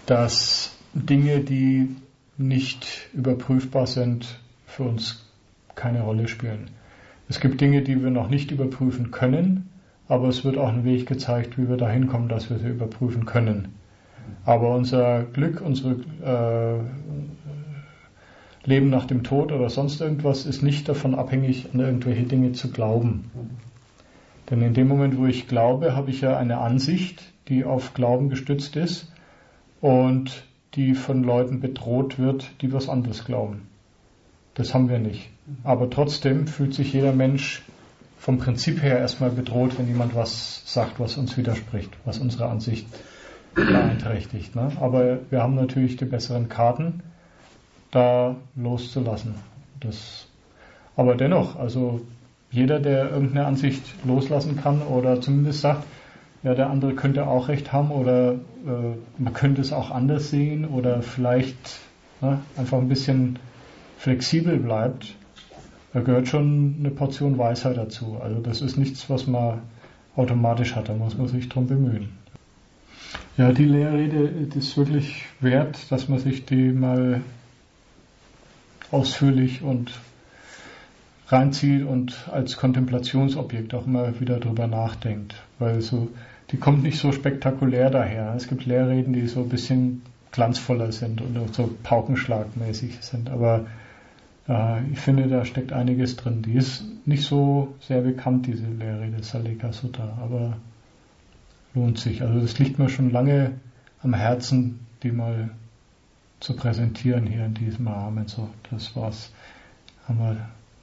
dass Dinge, die nicht überprüfbar sind, für uns keine Rolle spielen. Es gibt Dinge, die wir noch nicht überprüfen können, aber es wird auch ein Weg gezeigt, wie wir dahin kommen, dass wir sie überprüfen können. Aber unser Glück, unsere äh, Leben nach dem Tod oder sonst irgendwas ist nicht davon abhängig, an irgendwelche Dinge zu glauben. Denn in dem Moment, wo ich glaube, habe ich ja eine Ansicht, die auf Glauben gestützt ist und die von Leuten bedroht wird, die was anderes glauben. Das haben wir nicht. Aber trotzdem fühlt sich jeder Mensch vom Prinzip her erstmal bedroht, wenn jemand was sagt, was uns widerspricht, was unsere Ansicht beeinträchtigt. Ne? Aber wir haben natürlich die besseren Karten, da loszulassen. Das, aber dennoch, also jeder, der irgendeine Ansicht loslassen kann oder zumindest sagt, ja, der andere könnte auch recht haben oder äh, man könnte es auch anders sehen oder vielleicht ne, einfach ein bisschen flexibel bleibt, da gehört schon eine Portion Weisheit dazu. Also das ist nichts, was man automatisch hat, da muss man sich drum bemühen. Ja, die Lehrrede ist wirklich wert, dass man sich die mal ausführlich und reinzieht und als Kontemplationsobjekt auch mal wieder drüber nachdenkt. Weil so, die kommt nicht so spektakulär daher. Es gibt Lehrreden, die so ein bisschen glanzvoller sind und so paukenschlagmäßig sind. Aber äh, ich finde, da steckt einiges drin. Die ist nicht so sehr bekannt, diese Lehrrede Salika Sutta, aber lohnt sich. Also das liegt mir schon lange am Herzen, die mal zu präsentieren hier in diesem Rahmen. So, das war's. Haben wir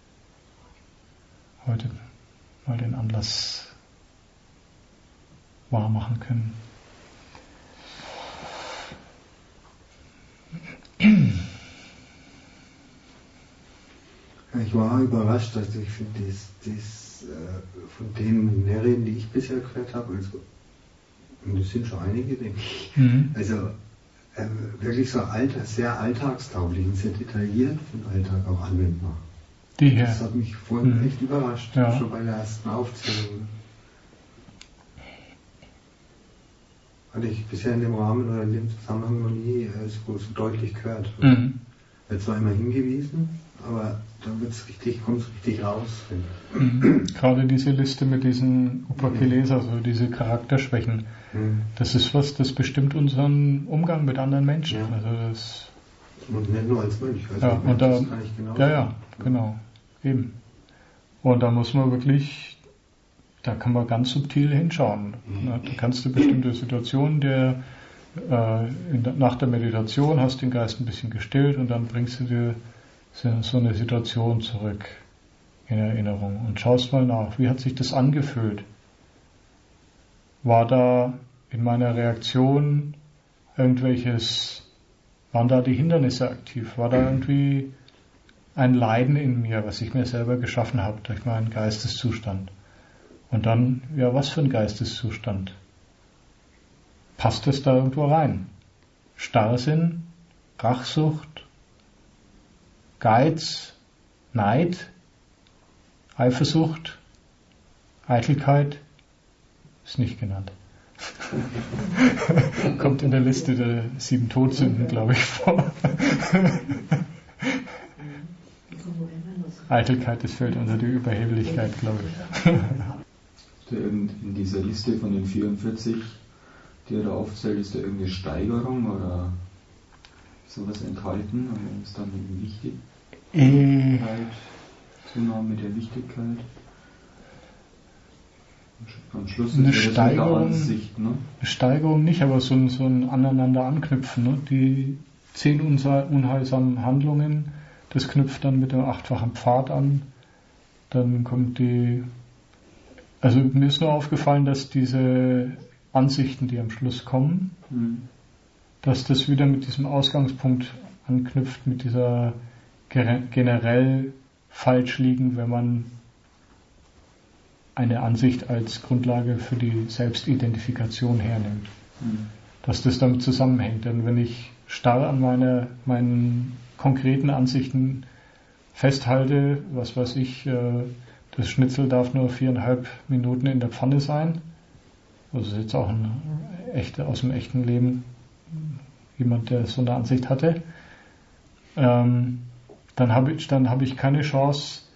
heute mal den Anlass wahr machen können. Ich war überrascht, also ich finde dies, dies äh, von den Lehrreden, die ich bisher gehört habe, also, und das sind schon einige, denke ich, mhm. also äh, wirklich so alter, sehr alltagstauglich und sehr detailliert für den Alltag auch anwendbar. Die hier. Das hat mich vorhin mhm. echt überrascht, ja. schon bei der ersten Aufzählung. Hatte ich bisher in dem Rahmen oder in dem Zusammenhang noch nie äh, so, so deutlich gehört. Mhm. Wird zwar immer hingewiesen, aber da wird's richtig, kommt es richtig raus. Mhm. Gerade diese Liste mit diesen Upakilesa, also diese Charakterschwächen, mhm. das ist was, das bestimmt unseren Umgang mit anderen Menschen. Ja. Also das, und nicht nur als Mönch, also ja, und da, das kann ich genau ja, ja, genau, eben. Und da muss man wirklich, da kann man ganz subtil hinschauen. Mhm. Da kannst du bestimmte Situationen, der äh, in, nach der Meditation hast den Geist ein bisschen gestillt und dann bringst du dir so eine Situation zurück in Erinnerung und schaust mal nach, wie hat sich das angefühlt? War da in meiner Reaktion irgendwelches, waren da die Hindernisse aktiv? War da irgendwie ein Leiden in mir, was ich mir selber geschaffen habe durch meinen Geisteszustand? Und dann, ja, was für ein Geisteszustand? Passt es da irgendwo rein? Starrsinn, Rachsucht, Geiz, Neid, Eifersucht, Eitelkeit, ist nicht genannt. Kommt in der Liste der sieben Todsünden, glaube ich, vor. Eitelkeit, das fällt unter die Überheblichkeit, glaube ich. In dieser Liste von den vierundvierzig, die er da aufzählt, ist da irgendeine Steigerung oder sowas enthalten? Oder ist dann Wichtigkeit, äh, Zunahme mit der Wichtigkeit? Am Schluss eine ist Steigerung, Ansicht, ne? Eine Steigerung nicht, aber so ein, so ein aneinander anknüpfen. Ne? Die zehn unheilsamen Handlungen, das knüpft dann mit dem achtfachen Pfad an. Dann kommt die, also mir ist nur aufgefallen, dass diese Ansichten, die am Schluss kommen, mhm. dass das wieder mit diesem Ausgangspunkt anknüpft, mit dieser generell falsch liegen, wenn man eine Ansicht als Grundlage für die Selbstidentifikation hernimmt. Mhm. Dass das damit zusammenhängt. Denn wenn ich starr an meine, meinen konkreten Ansichten festhalte, was weiß ich, das Schnitzel darf nur viereinhalb Minuten in der Pfanne sein, also ist jetzt auch ein echte, aus dem echten Leben jemand, der so eine Ansicht hatte, ähm, dann habe ich, dann habe ich keine Chance,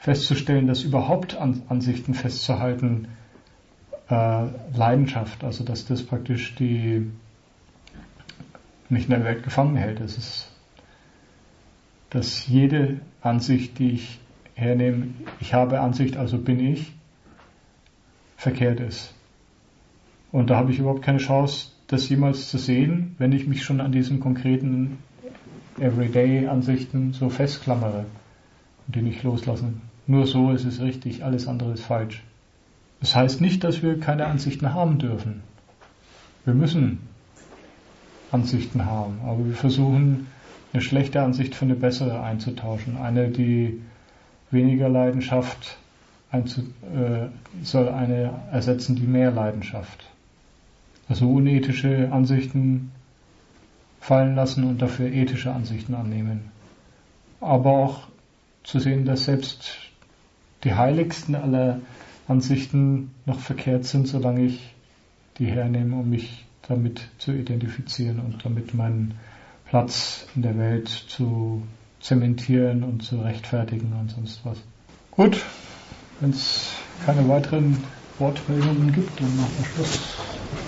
festzustellen, dass überhaupt An- Ansichten festzuhalten äh, Leidenschaft, also dass das praktisch die mich in der Welt gefangen hält. Das ist, dass jede Ansicht, die ich hernehme, ich habe Ansicht, also bin ich, verkehrt ist. Und da habe ich überhaupt keine Chance, das jemals zu sehen, wenn ich mich schon an diesen konkreten Everyday-Ansichten so festklammere und die nicht loslassen. Nur so ist es richtig, alles andere ist falsch. Das heißt nicht, dass wir keine Ansichten haben dürfen. Wir müssen Ansichten haben, aber wir versuchen, eine schlechte Ansicht für eine bessere einzutauschen. Eine, die weniger Leidenschaft einzu, äh, soll eine ersetzen, die mehr Leidenschaft. Also unethische Ansichten fallen lassen und dafür ethische Ansichten annehmen. Aber auch zu sehen, dass selbst die heiligsten aller Ansichten noch verkehrt sind, solange ich die hernehme, um mich damit zu identifizieren und damit meinen Platz in der Welt zu zementieren und zu rechtfertigen und sonst was. Gut, wenn es keine weiteren Wortmeldungen gibt, dann machen wir Schluss.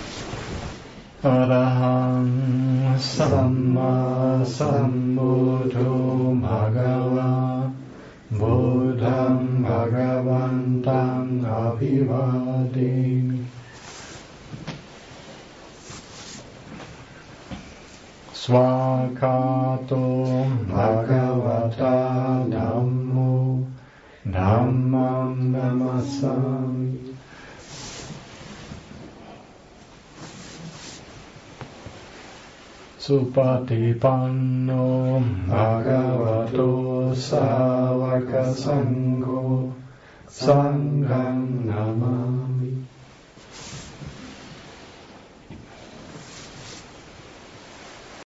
Arahang Samma Sambuddho Bhagava Buddham Bhagavantam Abhivademi. Swakato Bhagavata Dhammo Dhammam Namasami. Supatipanno Bhagavato Savaka Sangho Sangham Namami.